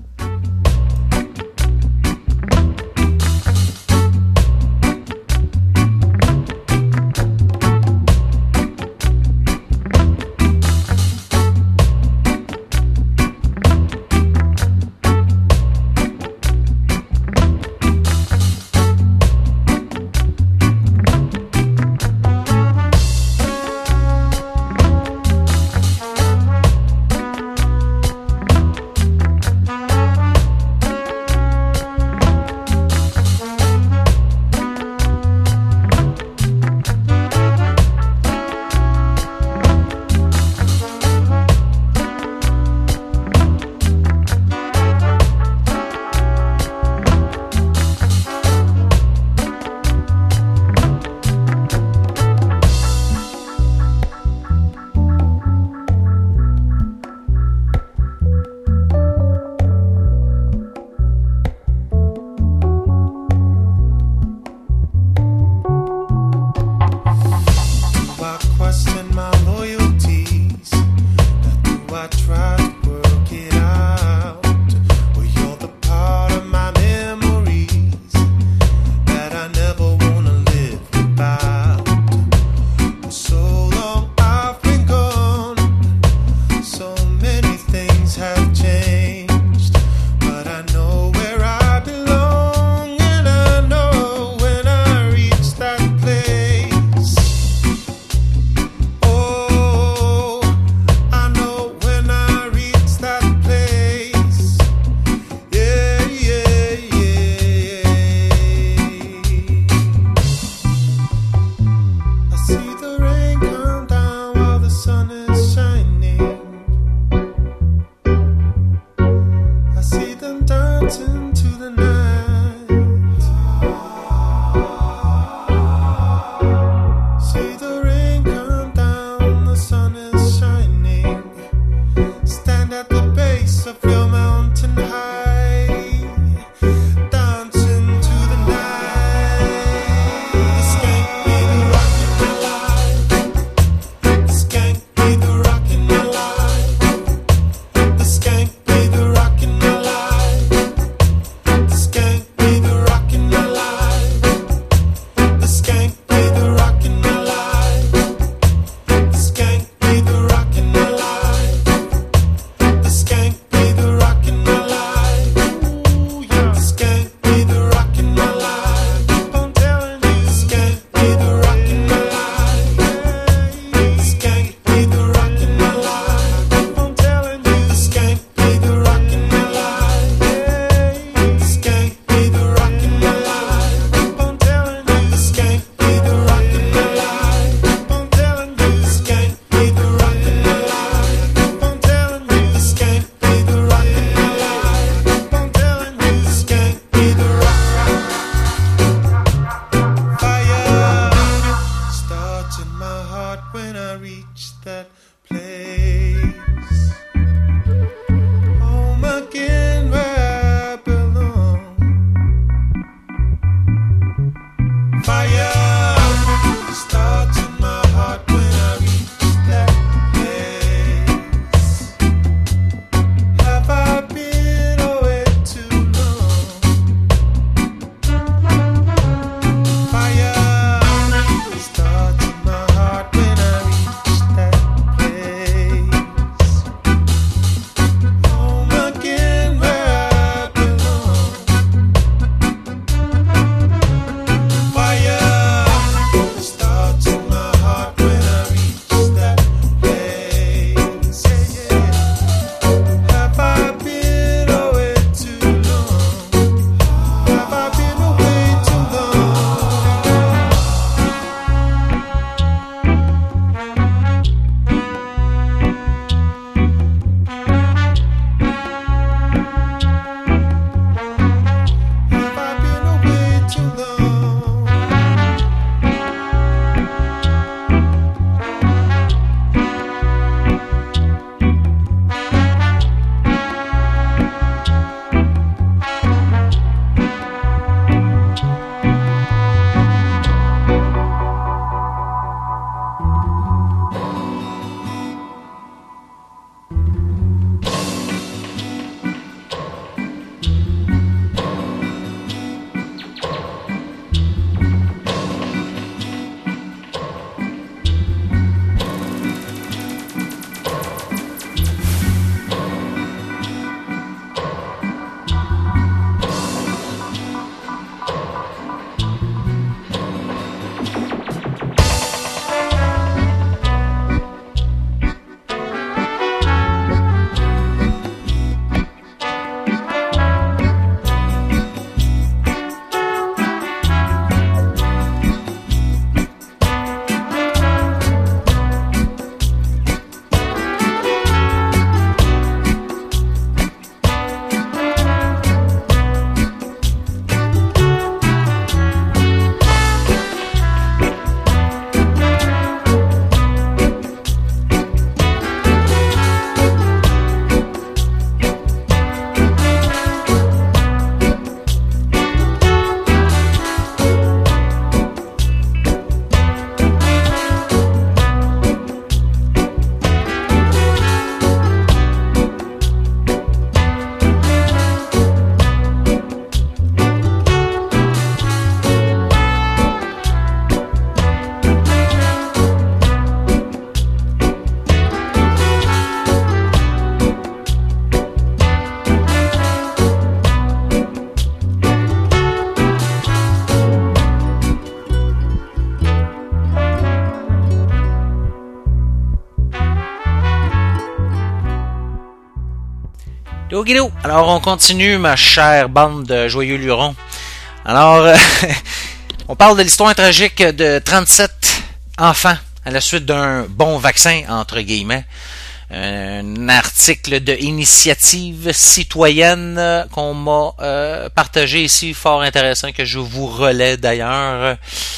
Speaker 2: Dogido. Alors, on continue, ma chère bande de joyeux lurons. Alors, euh, on parle de l'histoire tragique de trente-sept enfants à la suite d'un bon vaccin, entre guillemets. Un article de Initiative citoyenne qu'on m'a euh, partagé ici, fort intéressant, que je vous relais d'ailleurs.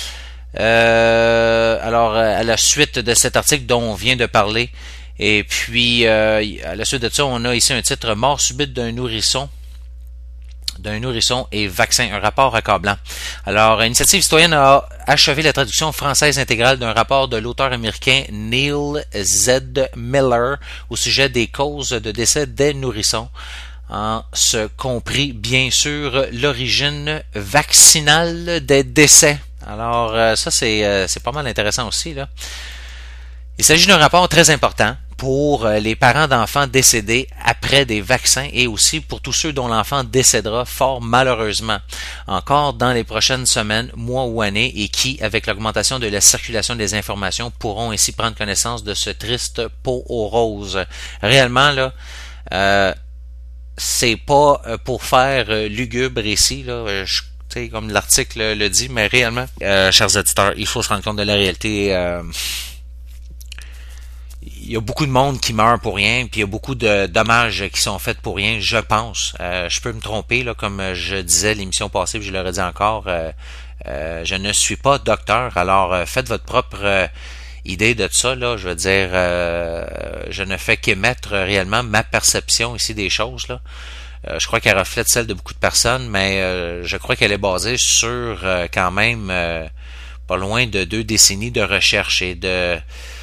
Speaker 2: Euh, alors, à la suite de cet article dont on vient de parler, et puis euh, à la suite de ça, on a ici un titre « Mort subite d'un nourrisson ». d'un nourrisson et vaccin, un rapport accablant. Alors, Initiative citoyenne a achevé la traduction française intégrale d'un rapport de l'auteur américain Neil Z. Miller au sujet des causes de décès des nourrissons, en ce compris, bien sûr, l'origine vaccinale des décès. Alors, ça, c'est, c'est pas mal intéressant aussi, là. Il s'agit d'un rapport très important pour les parents d'enfants décédés après des vaccins et aussi pour tous ceux dont l'enfant décédera fort malheureusement encore dans les prochaines semaines, mois ou années et qui, avec l'augmentation de la circulation des informations, pourront ainsi prendre connaissance de ce triste pot aux roses. Réellement, là, euh, c'est pas pour faire lugubre ici, là, je, comme l'article le dit, mais réellement, euh, chers auditeurs, il faut se rendre compte de la réalité. Euh, Il y a beaucoup de monde qui meurt pour rien, puis il y a beaucoup de dommages qui sont faits pour rien, je pense. Euh, je peux me tromper, là, comme je disais l'émission passée, puis je le redis encore, euh, euh, je ne suis pas docteur, alors euh, faites votre propre euh, idée de ça, là. Je veux dire, euh, je ne fais qu'émettre réellement ma perception ici des choses, là. Euh, je crois qu'elle reflète celle de beaucoup de personnes, mais euh, je crois qu'elle est basée sur euh, quand même euh, pas loin de deux décennies de recherche et de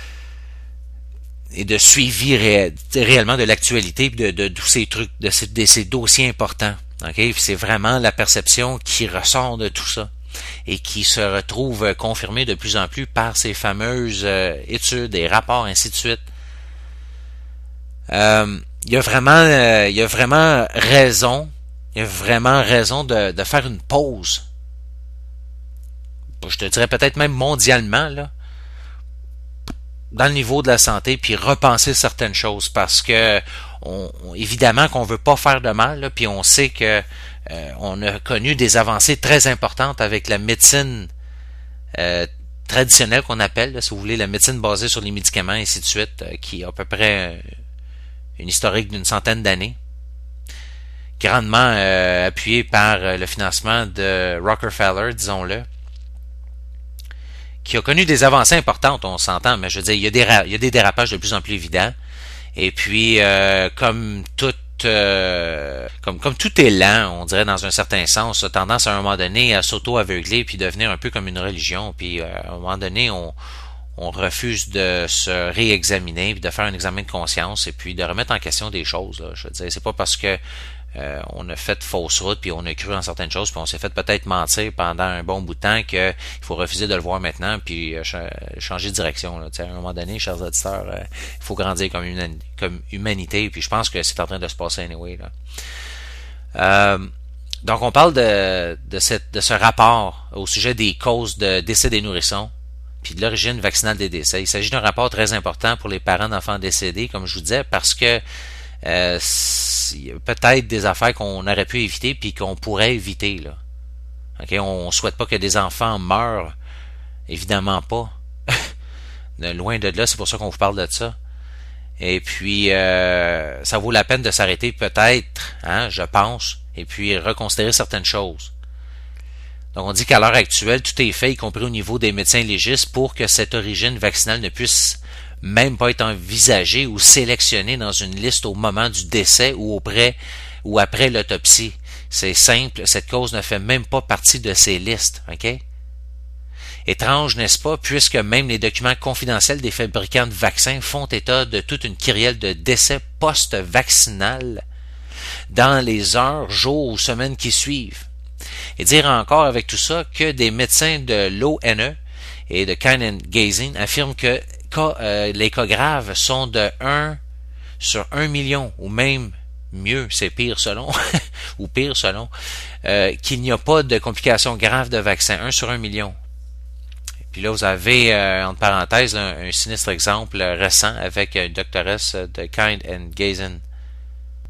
Speaker 2: et de suivi ré, réellement de l'actualité de, de, de tous ces trucs, de ces, de ces dossiers importants. Okay? C'est vraiment la perception qui ressort de tout ça et qui se retrouve confirmée de plus en plus par ces fameuses euh, études et rapports, ainsi de suite. Euh, il y a vraiment, euh, il y a vraiment raison, il y a vraiment raison de, de faire une pause. Je te dirais peut-être même mondialement, là, dans le niveau de la santé, puis repenser certaines choses, parce que on, on, évidemment qu'on veut pas faire de mal, là, puis on sait que euh, on a connu des avancées très importantes avec la médecine euh, traditionnelle qu'on appelle, là, si vous voulez, la médecine basée sur les médicaments, et ainsi de suite, euh, qui a à peu près euh, une historique d'une centaine d'années, grandement euh, appuyée par euh, le financement de Rockefeller, disons-le, qui a connu des avancées importantes, on s'entend, mais je veux dire, il y a des, il y a des dérapages de plus en plus évidents. Et puis, euh, comme tout, euh, comme, comme tout est lent, on dirait dans un certain sens, a tendance à un moment donné à s'auto-aveugler puis devenir un peu comme une religion. Puis, euh, à un moment donné, on, on refuse de se réexaminer puis de faire un examen de conscience et puis de remettre en question des choses. Là. Je veux dire, c'est pas parce que Euh, on a fait fausse route, puis on a cru en certaines choses, puis on s'est fait peut-être mentir pendant un bon bout de temps qu'il faut refuser de le voir maintenant, puis euh, ch- changer de direction. Là. À un moment donné, chers auditeurs, euh, il faut grandir comme, une, comme humanité, puis je pense que c'est en train de se passer anyway. Là. Euh, donc, on parle de, de, cette, de ce rapport au sujet des causes de décès des nourrissons, puis de l'origine vaccinale des décès. Il s'agit d'un rapport très important pour les parents d'enfants décédés, comme je vous disais, parce que Euh, il y a peut-être des affaires qu'on aurait pu éviter puis qu'on pourrait éviter là. Okay? On ne souhaite pas que des enfants meurent, évidemment pas. Loin de là, c'est pour ça qu'on vous parle de ça. Et puis euh, ça vaut la peine de s'arrêter peut-être, hein, je pense, et puis reconsidérer certaines choses. Donc on dit qu'à l'heure actuelle, tout est fait, y compris au niveau des médecins légistes, pour que cette origine vaccinale ne puisse même pas être envisagé ou sélectionné dans une liste au moment du décès ou auprès ou après l'autopsie. C'est simple, cette cause ne fait même pas partie de ces listes, ok? Étrange, n'est-ce pas, puisque même les documents confidentiels des fabricants de vaccins font état de toute une kyrielle de décès post-vaccinal dans les heures, jours ou semaines qui suivent. Et dire encore avec tout ça que des médecins de l'O N E et de Kind and Gazing affirment que Cas, euh, les cas graves sont de un sur un million, ou même mieux, c'est pire selon, ou pire selon, euh, qu'il n'y a pas de complications graves de vaccin, un sur un million. Et puis là, vous avez, euh, entre parenthèses, un, un sinistre exemple récent avec une doctoresse de Kind and Gazing.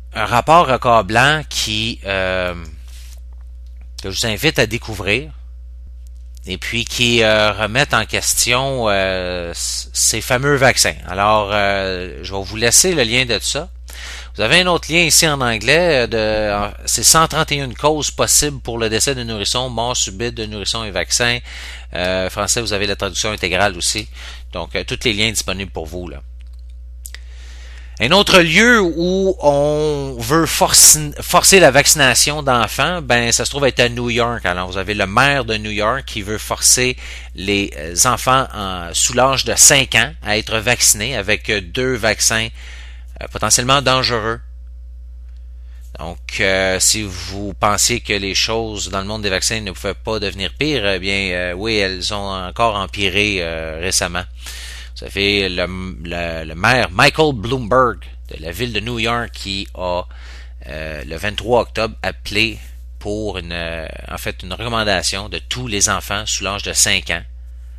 Speaker 2: un rapport accablant qui euh, que je vous invite à découvrir et puis qui euh, remettent en question euh, ces fameux vaccins. Alors, euh, je vais vous laisser le lien de ça. Vous avez un autre lien ici en anglais, de c'est cent trente et une causes possibles pour le décès de nourrissons, mort subite de nourrissons et vaccins. Euh, français, vous avez la traduction intégrale aussi. Donc, euh, tous les liens disponibles pour vous, là. Un autre lieu où on veut forcer, forcer la vaccination d'enfants, ben ça se trouve être à New York. Alors vous avez le maire de New York qui veut forcer les enfants en, sous l'âge de cinq ans à être vaccinés avec deux vaccins euh, potentiellement dangereux. Donc euh, si vous pensiez que les choses dans le monde des vaccins ne pouvaient pas devenir pires, eh bien euh, oui, elles ont encore empiré euh, récemment. Vous avez le, le, le maire Michael Bloomberg de la ville de New York qui a euh, le vingt-trois octobre appelé pour une euh, en fait une recommandation de tous les enfants sous l'âge de cinq ans.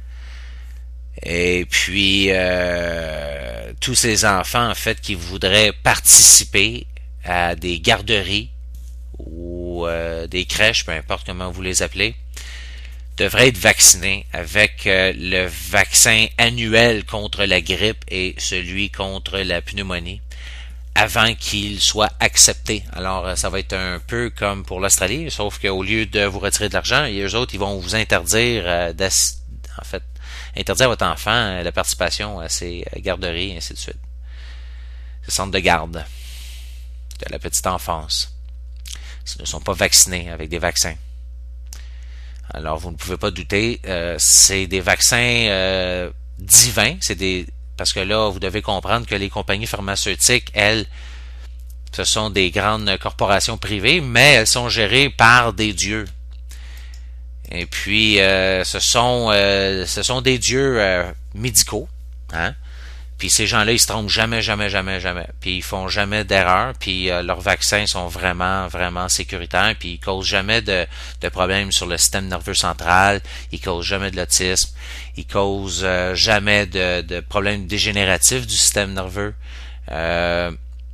Speaker 2: Et puis euh, tous ces enfants en fait qui voudraient participer à des garderies ou euh, des crèches, peu importe comment vous les appelez, devraient être vaccinés avec euh, le vaccin annuel contre la grippe et celui contre la pneumonie avant qu'il soit accepté. Alors, ça va être un peu comme pour l'Australie, sauf qu'au lieu de vous retirer de l'argent, et eux autres, ils vont vous interdire euh, en fait, interdire à votre enfant euh, la participation à ces garderies et ainsi de suite. Ces centres de garde de la petite enfance. S'ils ne sont pas vaccinés avec des vaccins. Alors, vous ne pouvez pas douter, euh, c'est des vaccins euh, divins, c'est des parce que là, vous devez comprendre que les compagnies pharmaceutiques, elles, ce sont des grandes corporations privées, mais elles sont gérées par des dieux. Et puis, euh, ce sont euh, ce sont des dieux euh, médicaux, hein. Puis ces gens-là, ils se trompent jamais, jamais, jamais, jamais. Puis ils font jamais d'erreur. Puis euh, leurs vaccins sont vraiment, vraiment sécuritaires. Puis ils causent jamais de, de problèmes sur le système nerveux central. Ils causent jamais de l'autisme. Ils causent euh, jamais de, de problèmes dégénératifs du système nerveux. Euh,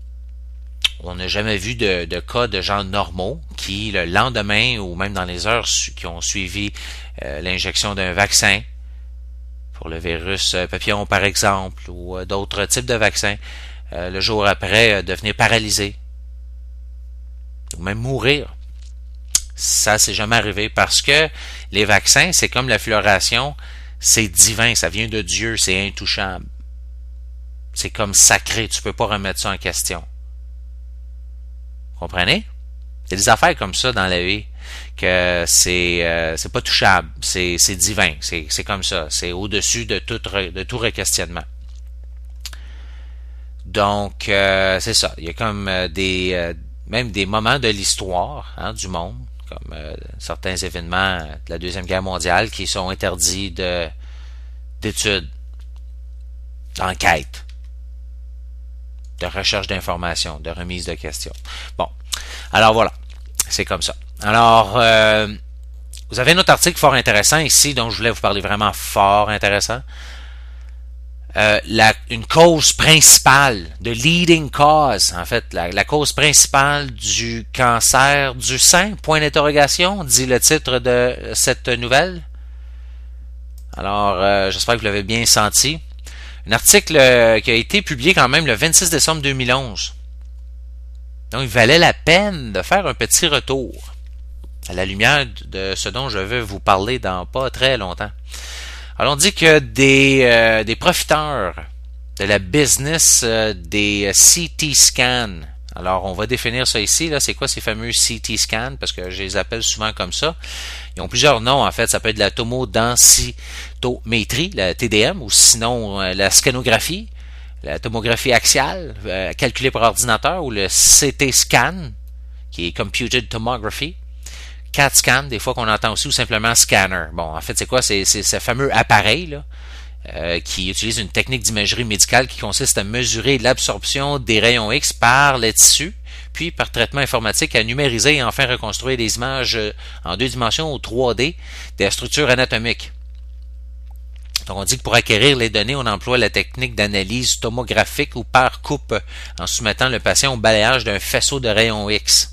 Speaker 2: on n'a jamais vu de, de cas de gens normaux qui, le lendemain ou même dans les heures qui ont suivi euh, l'injection d'un vaccin, pour le virus papillon par exemple, ou d'autres types de vaccins, euh, le jour après, euh, devenir paralysé, ou même mourir. Ça, c'est jamais arrivé parce que les vaccins, c'est comme la fluoration, c'est divin, ça vient de Dieu, c'est intouchable. C'est comme sacré, tu peux pas remettre ça en question. Vous comprenez? Il y a des affaires comme ça dans la vie que c'est euh, c'est pas touchable, c'est c'est divin, c'est c'est comme ça, c'est au-dessus de tout de tout requestionnement. Donc euh, c'est ça, il y a comme euh, des euh, même des moments de l'histoire hein, du monde, comme euh, certains événements de la Deuxième Guerre mondiale qui sont interdits de d'études, d'enquête, de recherche d'informations, de remise de questions. Bon, alors voilà, c'est comme ça. Alors, euh, vous avez un autre article fort intéressant ici, dont je voulais vous parler vraiment fort intéressant. Euh, la, une cause principale, de leading cause, en fait, la, la cause principale du cancer du sein, point d'interrogation, dit le titre de cette nouvelle. Alors, euh, j'espère que vous l'avez bien senti. Un article euh, qui a été publié quand même le vingt-six décembre deux mille onze. Donc, il valait la peine de faire un petit retour à la lumière de ce dont je vais vous parler dans pas très longtemps. Alors, on dit que des, euh, des profiteurs de la business euh, des C T scans. Alors, on va définir ça ici. Là, c'est quoi ces fameux C T scans? Parce que je les appelle souvent comme ça. Ils ont plusieurs noms, en fait. Ça peut être la tomodensitométrie, la T D M, ou sinon euh, la scanographie, la tomographie axiale, euh, calculée par ordinateur, ou le C T scan, qui est Computed Tomography. C A T scan, des fois qu'on entend aussi, ou simplement scanner. Bon, en fait, c'est quoi? C'est, c'est ce fameux appareil là, euh, qui utilise une technique d'imagerie médicale qui consiste à mesurer l'absorption des rayons X par les tissus, puis par traitement informatique à numériser et enfin reconstruire des images en deux dimensions ou trois D des structures anatomiques. Donc, on dit que pour acquérir les données, on emploie la technique d'analyse tomographique ou par coupe en soumettant le patient au balayage d'un faisceau de rayons X.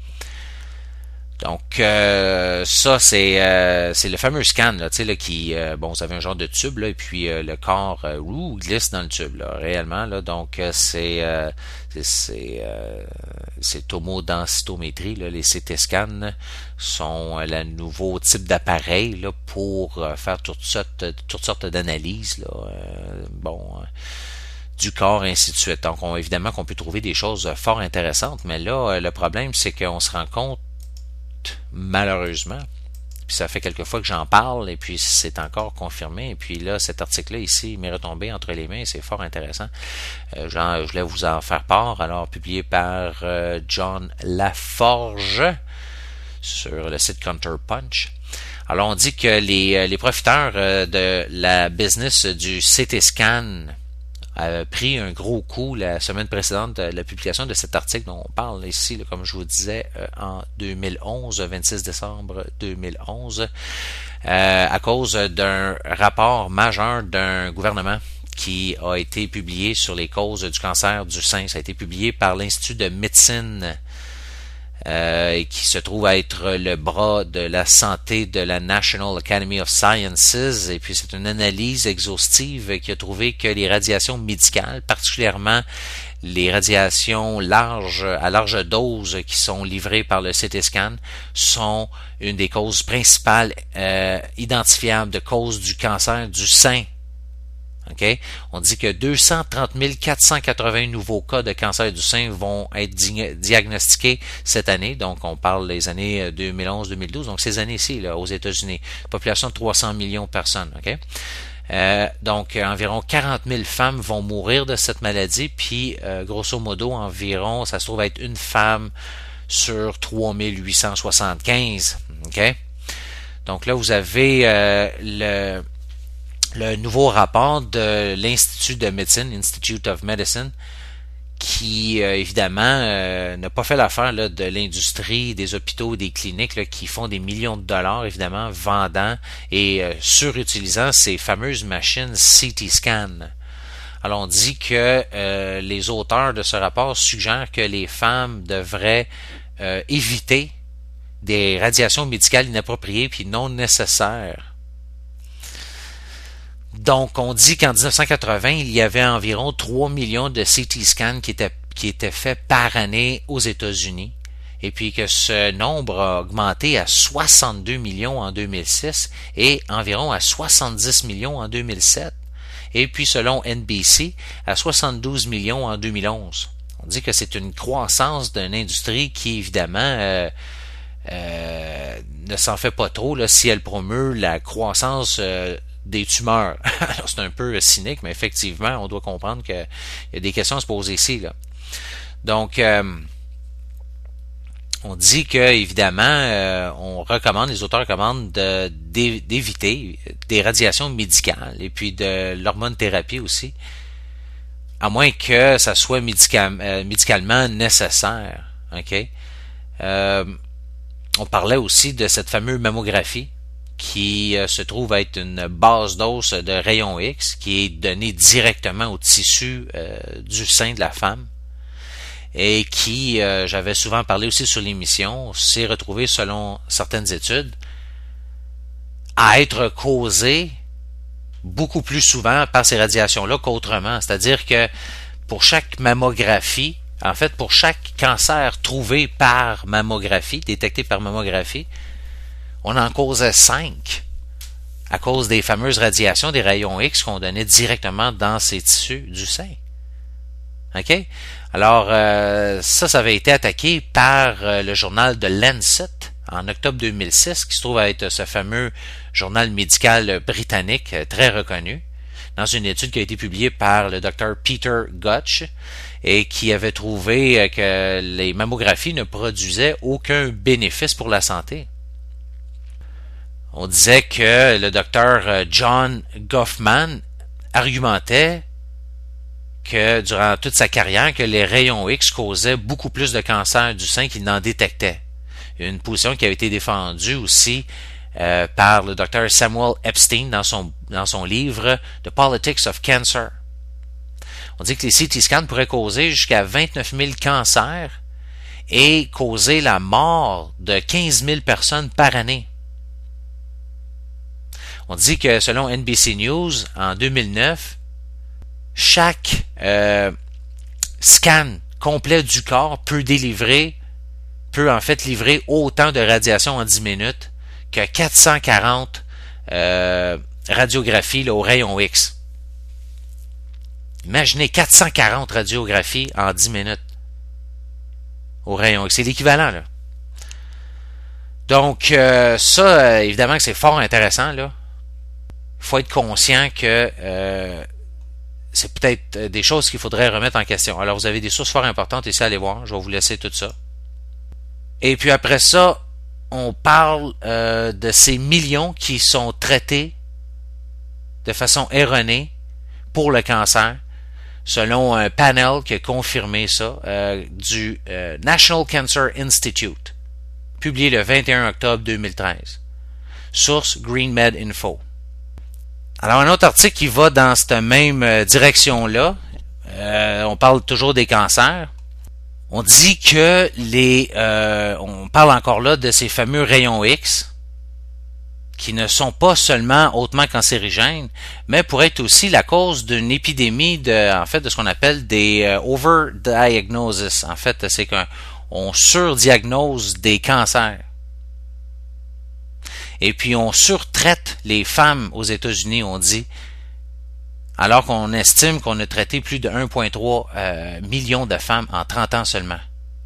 Speaker 2: Donc, euh, ça, c'est euh, c'est le fameux scan, là, tu sais, là, qui, euh, bon, vous avez un genre de tube, là, et puis euh, le corps euh, ouh, glisse dans le tube, là, réellement, là. Donc, euh, c'est euh, c'est euh, c'est tomodensitométrie, là. Les C T scans sont euh, le nouveau type d'appareil, là, pour euh, faire toutes sortes, toutes sortes d'analyses, là. Euh, bon... Euh, du corps, et ainsi de suite. Donc, on, évidemment qu'on peut trouver des choses fort intéressantes, mais là, le problème, c'est qu'on se rend compte, malheureusement, puis ça fait quelques fois que j'en parle, et puis c'est encore confirmé, et puis là, cet article-là ici m'est retombé entre les mains, et c'est fort intéressant. Euh, genre, je voulais vous en faire part, alors publié par euh, John Laforge sur le site Counterpunch. Alors, on dit que les, les profiteurs euh, de la business du C T scan a pris un gros coup la semaine précédente de la publication de cet article dont on parle ici, là, comme je vous disais, euh, en deux mille onze, vingt-six décembre deux mille onze, euh, à cause d'un rapport majeur d'un gouvernement qui a été publié sur les causes du cancer du sein. Ça a été publié par l'Institut de médecine Euh, qui se trouve à être le bras de la santé de la National Academy of Sciences, et puis c'est une analyse exhaustive qui a trouvé que les radiations médicales, particulièrement les radiations larges, à large dose qui sont livrées par le C T scan, sont une des causes principales euh, identifiables de cause du cancer du sein. Okay? On dit que deux cent trente mille quatre cent quatre-vingts nouveaux cas de cancer du sein vont être di- diagnostiqués cette année. Donc, on parle des années deux mille onze deux mille douze. Donc, ces années-ci, là, aux États-Unis. Population de trois cents millions de personnes. Okay? Euh, donc, environ quarante mille femmes vont mourir de cette maladie. Puis, euh, grosso modo, environ, ça se trouve être une femme sur trois mille huit cent soixante-quinze. Okay? Donc, là, vous avez euh, le... le nouveau rapport de l'Institut de médecine, Institute of Medicine, qui, euh, évidemment, euh, n'a pas fait l'affaire là, de l'industrie, des hôpitaux, des cliniques là, qui font des millions de dollars, évidemment, vendant et euh, surutilisant ces fameuses machines C T scan. Alors, on dit que euh, les auteurs de ce rapport suggèrent que les femmes devraient euh, éviter des radiations médicales inappropriées puis non nécessaires. Donc, on dit qu'en dix-neuf cent quatre-vingts, il y avait environ trois millions de C T scans qui étaient, qui étaient faits par année aux États-Unis, et puis que ce nombre a augmenté à soixante-deux millions en deux mille six et environ à soixante-dix millions en deux mille sept, et puis selon N B C, à soixante-douze millions en deux mille onze. On dit que c'est une croissance d'une industrie qui, évidemment, euh, euh, ne s'en fait pas trop là, si elle promeut la croissance euh, des tumeurs. Alors, c'est un peu cynique, mais effectivement, on doit comprendre qu'il y a des questions à se poser ici, là. Donc, euh, on dit que, évidemment, euh, on recommande, les auteurs recommandent de, d'éviter des radiations médicales et puis de l'hormonothérapie aussi, à moins que ça soit médical, euh, médicalement nécessaire. OK? Euh, on parlait aussi de cette fameuse mammographie qui euh, se trouve être une basse dose de rayons X qui est donnée directement au tissu euh, du sein de la femme et qui, euh, j'avais souvent parlé aussi sur l'émission, s'est retrouvé selon certaines études à être causée beaucoup plus souvent par ces radiations-là qu'autrement. C'est-à-dire que pour chaque mammographie, en fait pour chaque cancer trouvé par mammographie, détecté par mammographie, on en causait cinq à cause des fameuses radiations, des rayons X qu'on donnait directement dans ces tissus du sein. OK? Alors, euh, ça, ça avait été attaqué par euh, le journal de Lancet en octobre deux mille six, qui se trouve à être ce fameux journal médical britannique euh, très reconnu, dans une étude qui a été publiée par le docteur Peter Gotch et qui avait trouvé euh, que les mammographies ne produisaient aucun bénéfice pour la santé. On disait que le docteur John Goffman argumentait que durant toute sa carrière, que les rayons X causaient beaucoup plus de cancer du sein qu'il n'en détectait. Une position qui avait été défendue aussi euh, par le docteur Samuel Epstein dans son, dans son livre The Politics of Cancer. On dit que les C T scans pourraient causer jusqu'à vingt-neuf mille cancers et causer la mort de quinze mille personnes par année. On dit que selon N B C News, en deux mille neuf, chaque euh, scan complet du corps peut délivrer, peut en fait livrer autant de radiation en dix minutes que quatre cent quarante euh, radiographies là, au rayon X. Imaginez quatre cent quarante radiographies en dix minutes au rayon X. C'est l'équivalent, là. Donc, euh, ça, euh, évidemment que c'est fort intéressant, là. Il faut être conscient que euh, c'est peut-être des choses qu'il faudrait remettre en question. Alors, vous avez des sources fort importantes ici, allez voir. Je vais vous laisser tout ça. Et puis après ça, on parle euh, de ces millions qui sont traités de façon erronée pour le cancer, selon un panel qui a confirmé ça, euh, du euh, National Cancer Institute, publié le vingt et un octobre deux mille treize. Source GreenMed Info. Alors, un autre article qui va dans cette même euh, direction-là, euh, on parle toujours des cancers. On dit que les, euh, on parle encore là de ces fameux rayons X, qui ne sont pas seulement hautement cancérigènes, mais pourraient être aussi la cause d'une épidémie de, en fait, de ce qu'on appelle des euh, overdiagnosis. En fait, c'est qu'on surdiagnose des cancers. Et puis, on surtraite les femmes aux États-Unis, on dit, alors qu'on estime qu'on a traité plus de un virgule trois euh, million de femmes en trente ans seulement.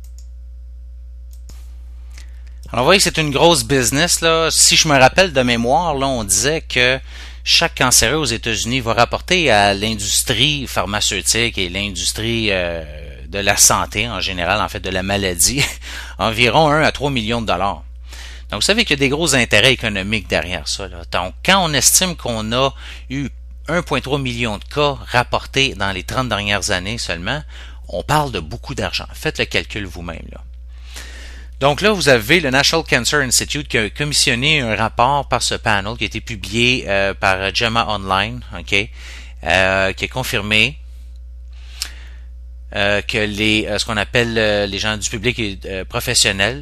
Speaker 2: Alors, vous voyez que c'est une grosse business, là. Si je me rappelle de mémoire, là, on disait que chaque cancéreux aux États-Unis va rapporter à l'industrie pharmaceutique et l'industrie euh, de la santé en général, en fait, de la maladie, environ un à trois millions de dollars. Donc, vous savez qu'il y a des gros intérêts économiques derrière ça, là. Donc, quand on estime qu'on a eu un virgule trois million de cas rapportés dans les trente dernières années seulement, on parle de beaucoup d'argent. Faites le calcul vous-même, là. Donc là, vous avez le National Cancer Institute qui a commissionné un rapport par ce panel qui a été publié euh, par JAMA Online, ok, euh, qui a confirmé euh, que les, euh, ce qu'on appelle euh, les gens du public et euh, professionnels,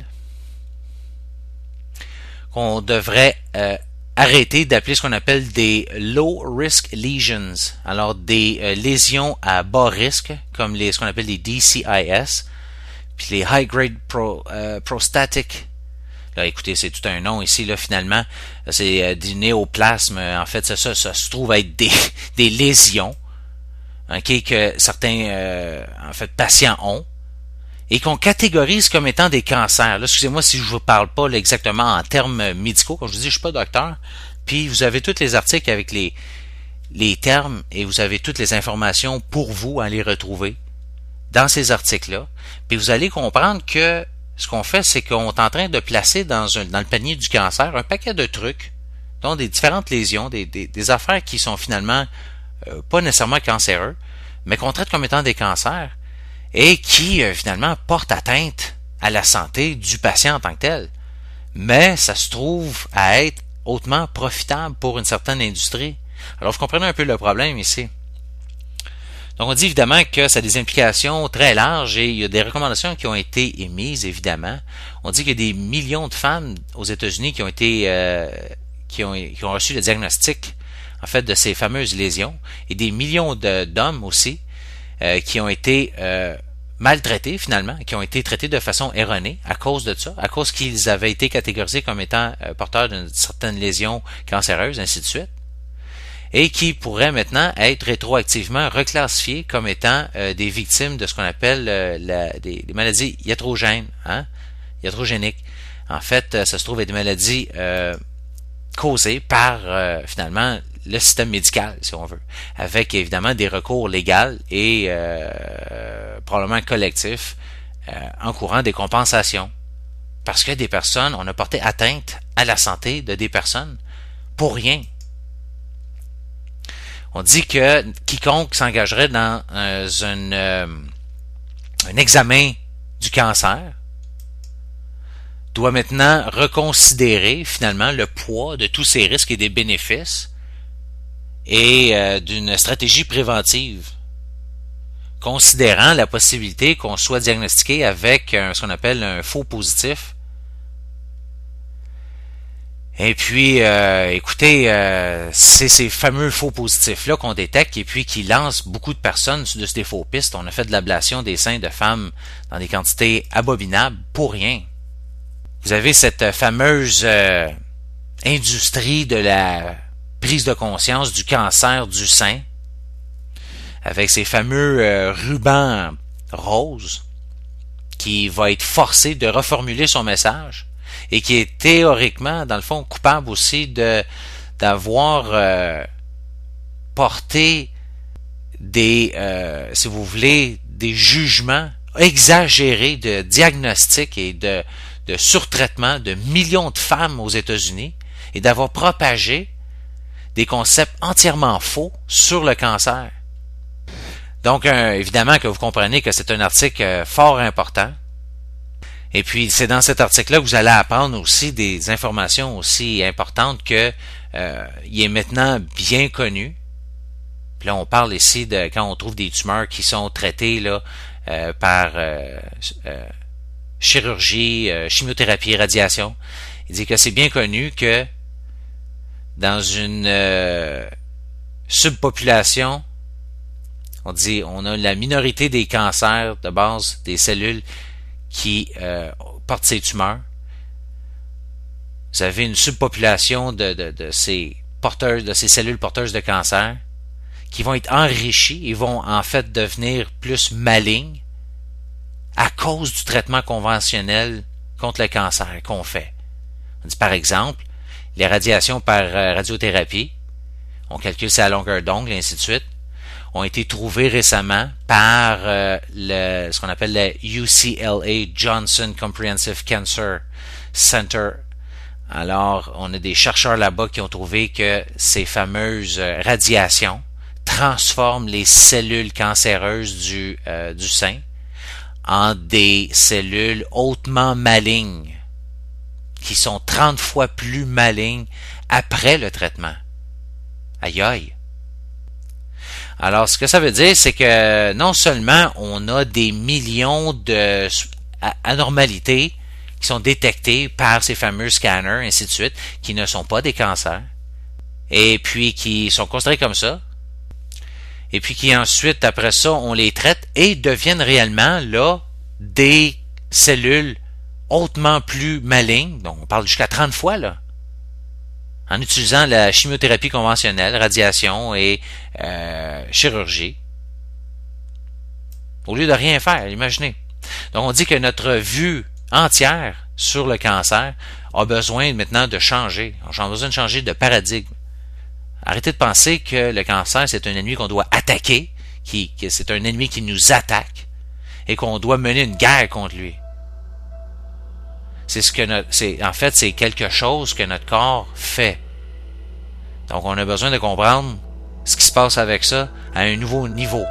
Speaker 2: qu'on devrait euh, arrêter d'appeler ce qu'on appelle des low risk lesions, alors des euh, lésions à bas risque, comme les ce qu'on appelle les D C I S, puis les high grade pro, euh, prostatic. Là, écoutez, c'est tout un nom ici, là, finalement. C'est euh, du néoplasme. En fait, ça, ça, ça se trouve être des, des lésions, ok, que certains euh, en fait patients ont, et qu'on catégorise comme étant des cancers. Là, excusez-moi si je vous parle pas là, exactement en termes médicaux. Comme je vous dis, je suis pas docteur. Puis vous avez tous les articles avec les les termes et vous avez toutes les informations pour vous à les retrouver dans ces articles-là. Puis vous allez comprendre que ce qu'on fait, c'est qu'on est en train de placer dans un dans le panier du cancer un paquet de trucs, dont des différentes lésions, des des, des affaires qui sont finalement euh, pas nécessairement cancéreux, mais qu'on traite comme étant des cancers, et qui, euh, finalement, porte atteinte à la santé du patient en tant que tel. Mais ça se trouve à être hautement profitable pour une certaine industrie. Alors, vous comprenez un peu le problème ici. Donc, on dit évidemment que ça a des implications très larges et il y a des recommandations qui ont été émises, évidemment. On dit qu'il y a des millions de femmes aux États-Unis qui ont été euh, qui ont, qui ont reçu le diagnostic, en fait, de ces fameuses lésions, et des millions de, d'hommes aussi euh, qui ont été euh, maltraités finalement, qui ont été traités de façon erronée à cause de ça, à cause qu'ils avaient été catégorisés comme étant euh, porteurs d'une certaine lésion cancéreuse, ainsi de suite, et qui pourraient maintenant être rétroactivement reclassifiés comme étant euh, des victimes de ce qu'on appelle euh, la, des, des maladies iatrogènes, hein, iatrogéniques. En fait, euh, ça se trouve être des maladies euh, causées par euh, finalement le système médical, si on veut, avec évidemment des recours légaux et euh, probablement collectifs euh, encourant des compensations. Parce que des personnes, on a porté atteinte à la santé de des personnes pour rien. On dit que quiconque s'engagerait dans euh, une, euh, un examen du cancer doit maintenant reconsidérer finalement le poids de tous ces risques et des bénéfices et euh, d'une stratégie préventive, considérant la possibilité qu'on soit diagnostiqué avec un, ce qu'on appelle un faux positif. Et puis, euh, écoutez, euh, c'est ces fameux faux positifs-là qu'on détecte et puis qui lancent beaucoup de personnes sur des faux pistes. On a fait de l'ablation des seins de femmes dans des quantités abominables pour rien. Vous avez cette fameuse euh, industrie de la prise de conscience du cancer du sein, avec ces fameux euh, rubans roses, qui va être forcé de reformuler son message et qui est théoriquement, dans le fond, coupable aussi de d'avoir euh, porté des, euh, si vous voulez, des jugements exagérés de diagnostic et de, de surtraitement de millions de femmes aux États-Unis et d'avoir propagé des concepts entièrement faux sur le cancer. Donc, euh, évidemment que vous comprenez que c'est un article euh, fort important. Et puis, c'est dans cet article-là que vous allez apprendre aussi des informations aussi importantes que euh, il est maintenant bien connu. Puis là, on parle ici de quand on trouve des tumeurs qui sont traitées là euh, par euh, euh, chirurgie, euh, chimiothérapie, radiation. Il dit que c'est bien connu que dans une euh, subpopulation, on dit on a la minorité des cancers de base des cellules qui euh, portent ces tumeurs. Vous avez une subpopulation de, de, de ces porteurs, de ces cellules porteuses de cancer qui vont être enrichies et vont en fait devenir plus malignes à cause du traitement conventionnel contre le cancer qu'on fait. On dit par exemple, les radiations par euh, radiothérapie, on calcule ça à longueur d'ongle et ainsi de suite, ont été trouvés récemment par euh, le, ce qu'on appelle le U C L A Johnson Comprehensive Cancer Center. Alors, on a des chercheurs là-bas qui ont trouvé que ces fameuses euh, radiations transforment les cellules cancéreuses du, euh, du sein en des cellules hautement malignes, qui sont trente fois plus malignes après le traitement. Aïe aïe! Alors, ce que ça veut dire, c'est que non seulement on a des millions de anormalités qui sont détectées par ces fameux scanners, ainsi de suite, qui ne sont pas des cancers, et puis qui sont considérés comme ça, et puis qui ensuite, après ça, on les traite et deviennent réellement, là, des cellules hautement plus malignes, donc on parle jusqu'à trente fois, là, en utilisant la chimiothérapie conventionnelle, radiation et euh, chirurgie, au lieu de rien faire, imaginez. Donc on dit que notre vue entière sur le cancer a besoin maintenant de changer, on a besoin de changer de paradigme. Arrêtez de penser que le cancer c'est un ennemi qu'on doit attaquer, qui, que c'est un ennemi qui nous attaque et qu'on doit mener une guerre contre lui. C'est ce que notre, c'est, en fait, c'est quelque chose que notre corps fait. Donc, on a besoin de comprendre ce qui se passe avec ça à un nouveau niveau.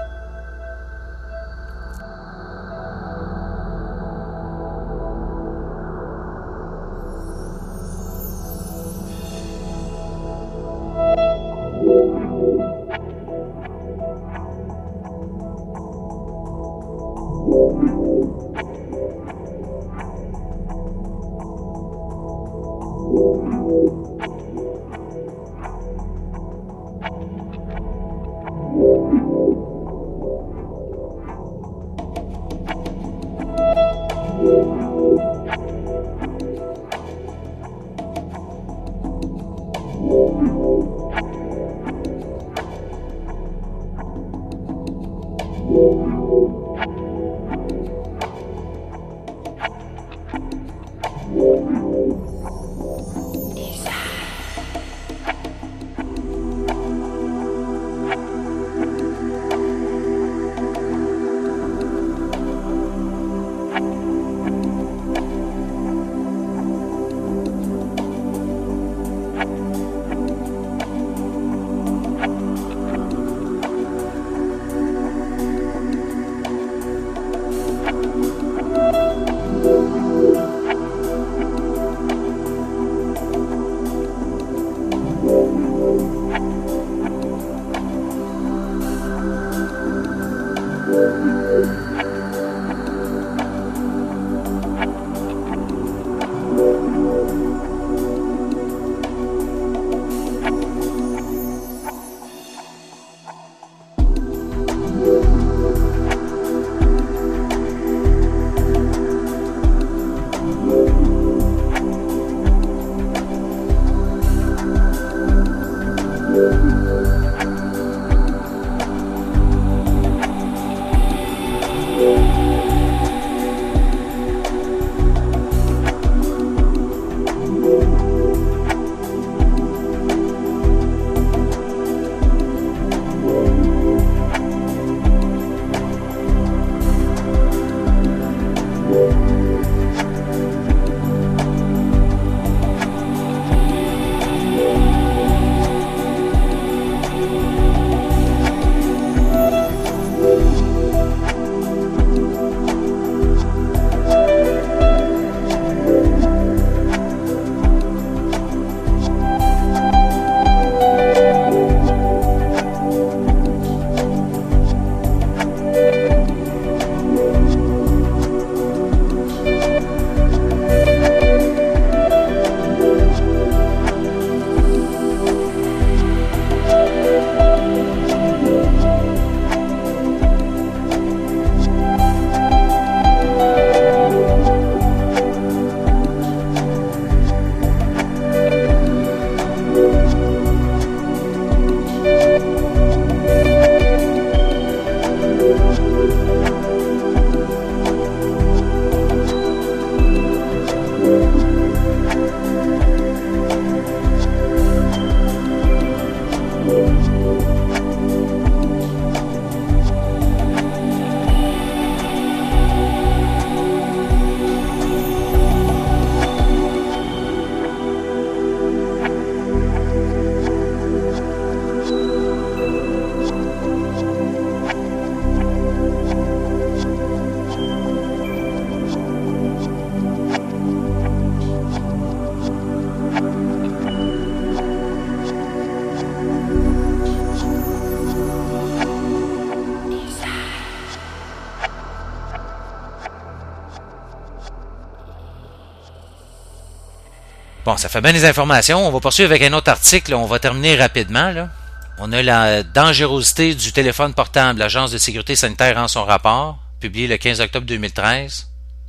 Speaker 2: Bon, ça fait bien les informations. On va poursuivre avec un autre article. On va terminer rapidement, là. On a la dangerosité du téléphone portable. L'Agence de sécurité sanitaire rend son rapport, publié le quinze octobre deux mille treize.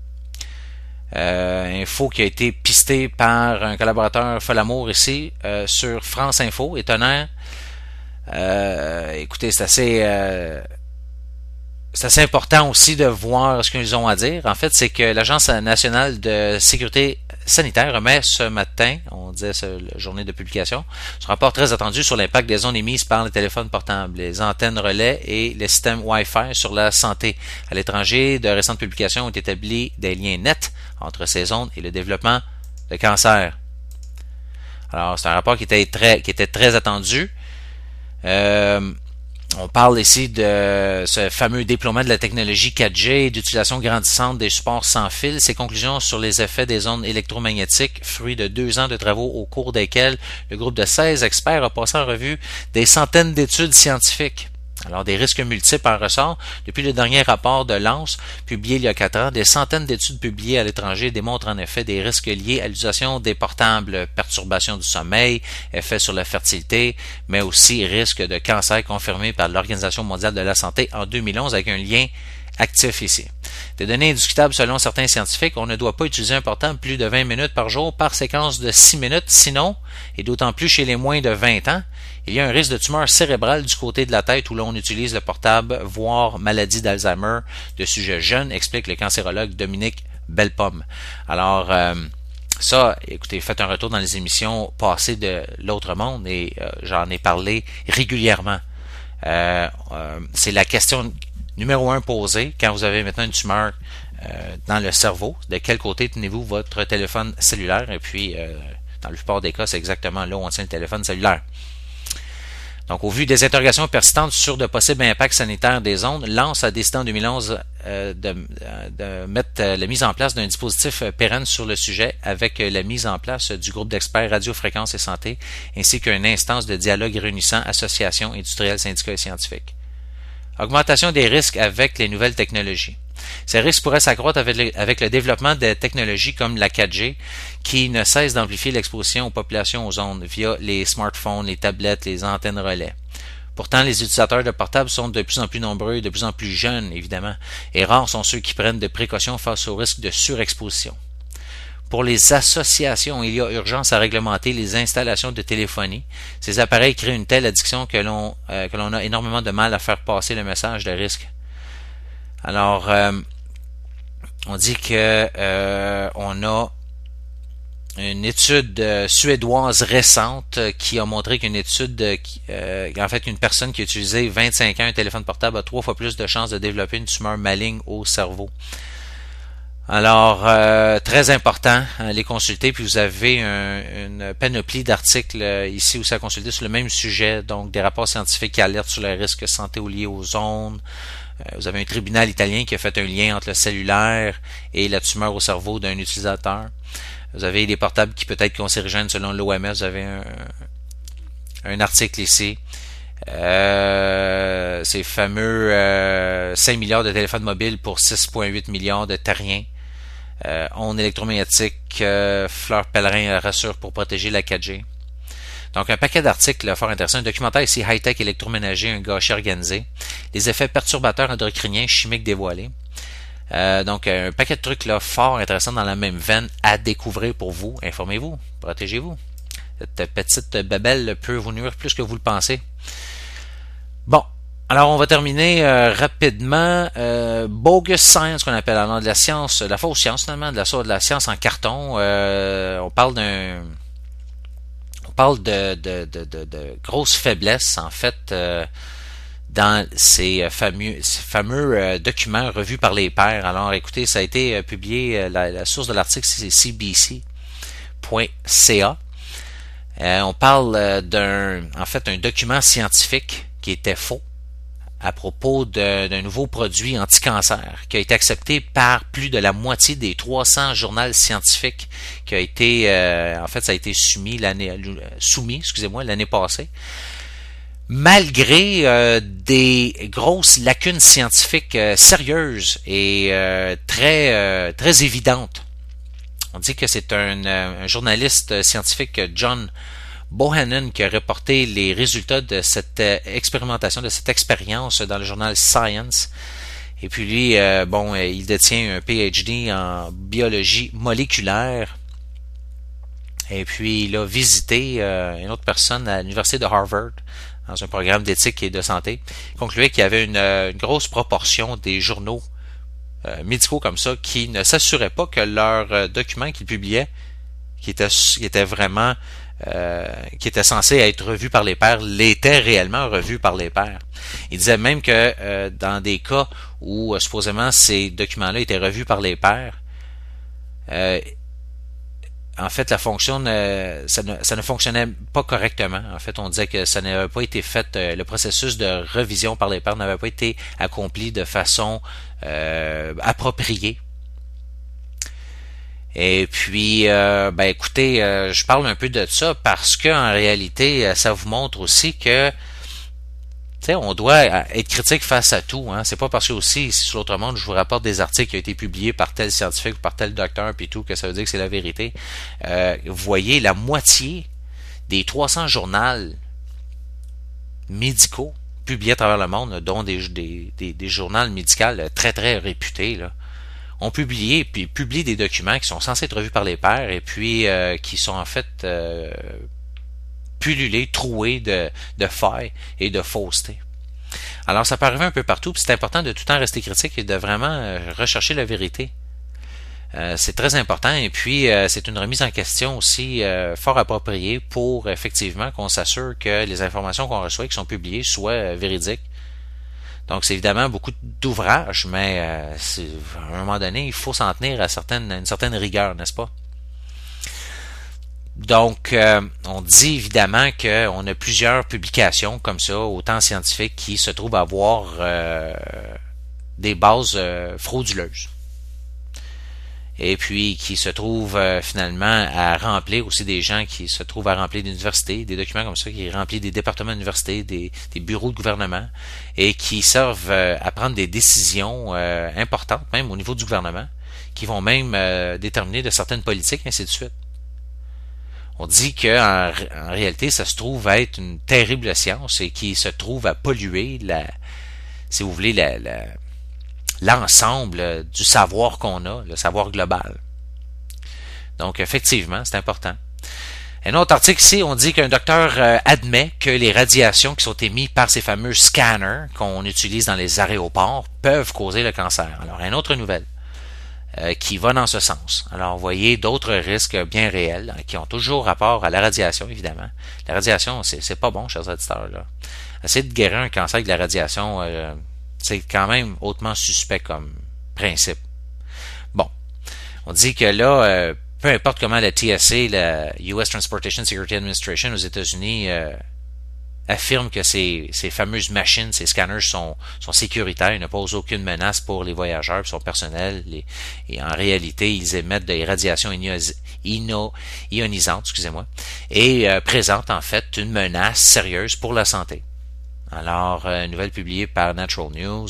Speaker 2: Euh, info qui a été pistée par un collaborateur Folamour ici euh, sur France Info, étonnant. Euh, écoutez, c'est assez, euh, c'est assez important aussi de voir ce qu'ils ont à dire. En fait, c'est que l'Agence nationale de sécurité sanitaire remet ce matin, on disait ce, la journée de publication, ce rapport très attendu sur l'impact des ondes émises par les téléphones portables, les antennes relais et les systèmes Wi-Fi sur la santé. À l'étranger, de récentes publications ont établi des liens nets entre ces ondes et le développement de cancer. Alors, c'est un rapport qui était très, qui était très attendu. Euh, on parle ici de ce fameux déploiement de la technologie quatre G, d'utilisation grandissante des supports sans fil. Ces conclusions sur les effets des ondes électromagnétiques, fruit de deux ans de travaux au cours desquels le groupe de seize experts a passé en revue des centaines d'études scientifiques. Alors, des risques multiples en ressortent. Depuis le dernier rapport de Lance, publié il y a quatre ans, des centaines d'études publiées à l'étranger démontrent en effet des risques liés à l'utilisation des portables, perturbation du sommeil, effets sur la fertilité, mais aussi risques de cancer confirmés par l'Organisation mondiale de la santé en deux mille onze avec un lien actif ici. Des données indiscutables selon certains scientifiques, on ne doit pas utiliser un portable plus de vingt minutes par jour par séquence de six minutes, sinon, et d'autant plus chez les moins de vingt ans, il y a un risque de tumeur cérébrale du côté de la tête où l'on utilise le portable, voire maladie d'Alzheimer de sujets jeunes, explique le cancérologue Dominique Bellepomme. Alors, euh, ça, écoutez, faites un retour dans les émissions passées de l'autre monde et euh, j'en ai parlé régulièrement. Euh, euh, c'est la question numéro un posée quand vous avez maintenant une tumeur euh, dans le cerveau. De quel côté tenez-vous votre téléphone cellulaire? Et puis, euh, dans la plupart des cas, c'est exactement là où on tient le téléphone cellulaire. Donc, au vu des interrogations persistantes sur de possibles impacts sanitaires des ondes, Lance a décidé en deux mille onze euh, de, de mettre euh, la mise en place d'un dispositif pérenne sur le sujet avec la mise en place du groupe d'experts radiofréquence et santé ainsi qu'une instance de dialogue réunissant associations industrielles, syndicats et scientifiques. Augmentation des risques avec les nouvelles technologies. Ces risques pourraient s'accroître avec le, avec le développement de technologies comme la quatre G qui ne cesse d'amplifier l'exposition aux populations aux ondes via les smartphones, les tablettes, les antennes relais. Pourtant, les utilisateurs de portables sont de plus en plus nombreux et de plus en plus jeunes, évidemment, et rares sont ceux qui prennent des précautions face au risque de surexposition. Pour les associations, il y a urgence à réglementer les installations de téléphonie. Ces appareils créent une telle addiction que l'on, euh, que l'on a énormément de mal à faire passer le message de risque. Alors, euh, on dit que euh, on a une étude euh, suédoise récente euh, qui a montré qu'une étude, euh, qui, euh, en fait, une personne qui a utilisé vingt-cinq ans un téléphone portable a trois fois plus de chances de développer une tumeur maligne au cerveau. Alors, euh, très important, hein, les consulter, puis vous avez un, une panoplie d'articles euh, ici aussi à consulter sur le même sujet, donc des rapports scientifiques qui alertent sur le risque santé lié aux ondes. Euh, vous avez un tribunal italien qui a fait un lien entre le cellulaire et la tumeur au cerveau d'un utilisateur. Vous avez des portables qui peuvent être cancérigènes selon l'O M S, vous avez un, un article ici. Euh, ces fameux euh, cinq milliards de téléphones mobiles pour six virgule huit milliards de terriens. Euh, ondes électromagnétiques, euh, fleurs pèlerins rassurent pour protéger la quatre G. Donc, un paquet d'articles fort intéressants. Un documentaire ici, High-Tech électroménager, un gâchis organisé. Les effets perturbateurs endocriniens chimiques dévoilés. Euh, donc, un paquet de trucs là fort intéressants dans la même veine à découvrir pour vous. Informez-vous, protégez-vous. Cette petite babelle peut vous nuire plus que vous le pensez. Bon. Alors, on va terminer euh, rapidement. Euh, bogus science, qu'on appelle alors de la science, de la fausse science finalement, de la, de la science en carton. Euh, on parle d'un, on parle de, de, de, de, de grosses faiblesses en fait euh, dans ces fameux, ces fameux euh, documents revus par les pairs. Alors, écoutez, ça a été euh, publié. Euh, la, la source de l'article c'est c b c point c a. Euh, on parle euh, d'un, en fait, un document scientifique qui était faux à propos de, d'un nouveau produit anti-cancer qui a été accepté par plus de la moitié des trois cents journaux scientifiques qui a été, euh, en fait, ça a été soumis l'année, soumis, excusez-moi, l'année passée, malgré euh, des grosses lacunes scientifiques euh, sérieuses et euh, très, euh, très évidentes. On dit que c'est un, un journaliste scientifique, John Bohannon, qui a reporté les résultats de cette expérimentation, de cette expérience dans le journal Science. Et puis lui, euh, bon, il détient un P H D en biologie moléculaire. Et puis il a visité euh, une autre personne à l'université de Harvard dans un programme d'éthique et de santé. Il concluait qu'il y avait une, une grosse proportion des journaux euh, médicaux comme ça qui ne s'assuraient pas que leurs euh, documents qu'ils publiaient, qui étaient, qui étaient vraiment Euh, qui était censé être revu par les pairs, l'était réellement revu par les pairs. Il disait même que euh, dans des cas où euh, supposément ces documents-là étaient revus par les pairs, euh, en fait la fonction ne, ça, ne, ça ne fonctionnait pas correctement. En fait, on disait que ça n'avait pas été fait, euh, le processus de revision par les pairs n'avait pas été accompli de façon euh, appropriée. Et puis, euh, ben écoutez, euh, je parle un peu de ça parce que en réalité, ça vous montre aussi que, tu sais, on doit être critique face à tout. Hein. C'est pas parce que aussi, si sur l'autre monde, je vous rapporte des articles qui ont été publiés par tel scientifique ou par tel docteur puis tout, que ça veut dire que c'est la vérité. Euh, vous voyez, la moitié des trois cents journaux médicaux publiés à travers le monde, dont des, des, des, des journaux médicaux très très réputés, là, ont publié puis publient des documents qui sont censés être revus par les pairs et puis euh, qui sont en fait euh, pullulés, troués de, de failles et de fausseté. Alors ça peut arriver un peu partout, puis c'est important de tout le temps rester critique et de vraiment euh, rechercher la vérité. Euh, c'est très important et puis euh, c'est une remise en question aussi euh, fort appropriée pour effectivement qu'on s'assure que les informations qu'on reçoit et qui sont publiées soient euh, véridiques. Donc, c'est évidemment beaucoup d'ouvrages, mais euh, c'est, à un moment donné, il faut s'en tenir à certaines, une certaine rigueur, n'est-ce pas? Donc, euh, on dit évidemment qu'on a plusieurs publications comme ça, autant scientifiques, qui se trouvent avoir euh, des bases euh, frauduleuses. Et puis qui se trouvent euh, finalement à remplir aussi des gens qui se trouvent à remplir d'universités, des documents comme ça, qui remplissent des départements d'université, des, des bureaux de gouvernement, et qui servent euh, à prendre des décisions euh, importantes, même au niveau du gouvernement, qui vont même euh, déterminer de certaines politiques, ainsi de suite. On dit que en, en réalité, ça se trouve à être une terrible science et qui se trouve à polluer la, si vous voulez, la, la l'ensemble du savoir qu'on a, le savoir global. Donc, effectivement, c'est important. Un autre article ici, on dit qu'un docteur euh, admet que les radiations qui sont émises par ces fameux scanners qu'on utilise dans les aéroports peuvent causer le cancer. Alors, une autre nouvelle euh, qui va dans ce sens. Alors, vous voyez d'autres risques bien réels hein, qui ont toujours rapport à la radiation, évidemment. La radiation, c'est, c'est pas bon, chers auditeurs. Là. Essayer de guérir un cancer avec de la radiation... Euh, c'est quand même hautement suspect comme principe. Bon, on dit que là, euh, peu importe comment la T S A, la U S Transportation Security Administration aux États-Unis, euh, affirme que ces, ces fameuses machines, ces scanners sont, sont sécuritaires, ils ne posent aucune menace pour les voyageurs et son personnel. Les, et en réalité, ils émettent des radiations ino, ionisantes, excusez-moi, et euh, présentent en fait une menace sérieuse pour la santé. Alors, euh, nouvelle publiée par Natural News.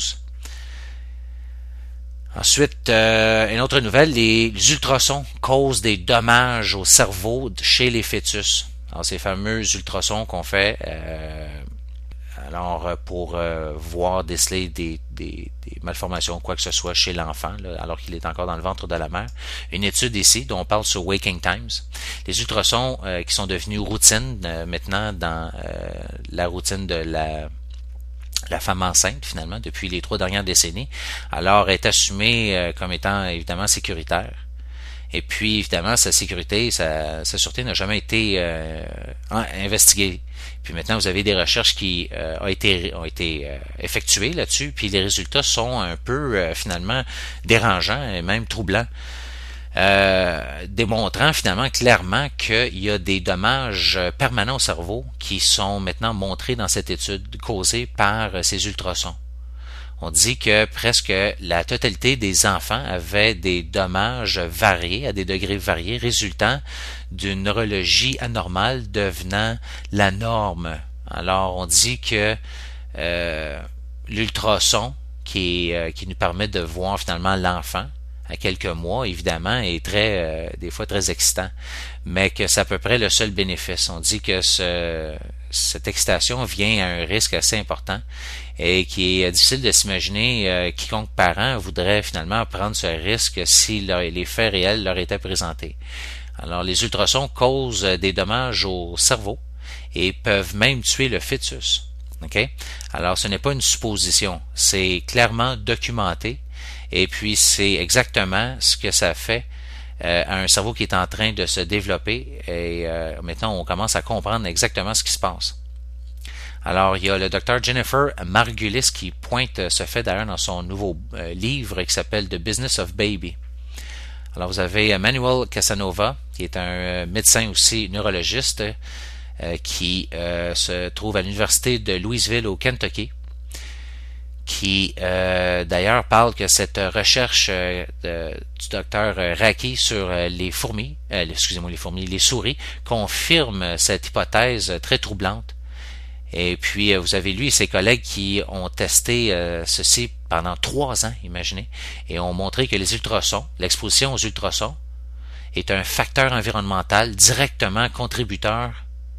Speaker 2: Ensuite, euh, une autre nouvelle, les, les ultrasons causent des dommages au cerveau chez les fœtus. Alors, ces fameux ultrasons qu'on fait euh, alors pour euh, voir déceler des, des, des malformations, quoi que ce soit, chez l'enfant, là, alors qu'il est encore dans le ventre de la mère. Une étude ici, dont on parle sur Waking Times. Les ultrasons euh, qui sont devenus routine euh, maintenant dans euh, la routine de la la femme enceinte, finalement, depuis les trois dernières décennies, alors est assumée euh, comme étant, évidemment, sécuritaire. Et puis, évidemment, sa sécurité, sa, sa sûreté n'a jamais été euh, investiguée. Puis maintenant, vous avez des recherches qui euh, ont été, ont été euh, effectuées là-dessus, puis les résultats sont un peu, euh, finalement, dérangeants et même troublants. Euh, démontrant finalement clairement qu'il y a des dommages permanents au cerveau qui sont maintenant montrés dans cette étude causée par ces ultrasons. On dit que presque la totalité des enfants avaient des dommages variés, à des degrés variés, résultant d'une neurologie anormale devenant la norme. Alors on dit que euh, l'ultrason qui, est, euh, qui nous permet de voir finalement l'enfant à quelques mois, évidemment, est très, euh, des fois très excitant, mais que c'est à peu près le seul bénéfice. On dit que ce, cette excitation vient à un risque assez important et qui est difficile de s'imaginer euh, quiconque parent voudrait finalement prendre ce risque si les faits réels leur étaient présentés. Alors, les ultrasons causent des dommages au cerveau et peuvent même tuer le fœtus. Okay? Alors, ce n'est pas une supposition, c'est clairement documenté. Et puis, c'est exactement ce que ça fait euh, à un cerveau qui est en train de se développer. Et euh, maintenant, on commence à comprendre exactement ce qui se passe. Alors, il y a le docteur Jennifer Margulis qui pointe ce fait d'ailleurs dans son nouveau euh, livre qui s'appelle The Business of Baby. Alors, vous avez Manuel Casanova, qui est un euh, médecin aussi neurologiste, euh, qui euh, se trouve à l'université de Louisville au Kentucky, qui euh, d'ailleurs parle que cette recherche euh, de, du docteur Raki sur euh, les fourmis, euh, excusez-moi les fourmis, les souris, confirme cette hypothèse très troublante. Et puis euh, vous avez lui et ses collègues qui ont testé euh, ceci pendant trois ans, imaginez, et ont montré que les ultrasons, l'exposition aux ultrasons, est un facteur environnemental directement contributeur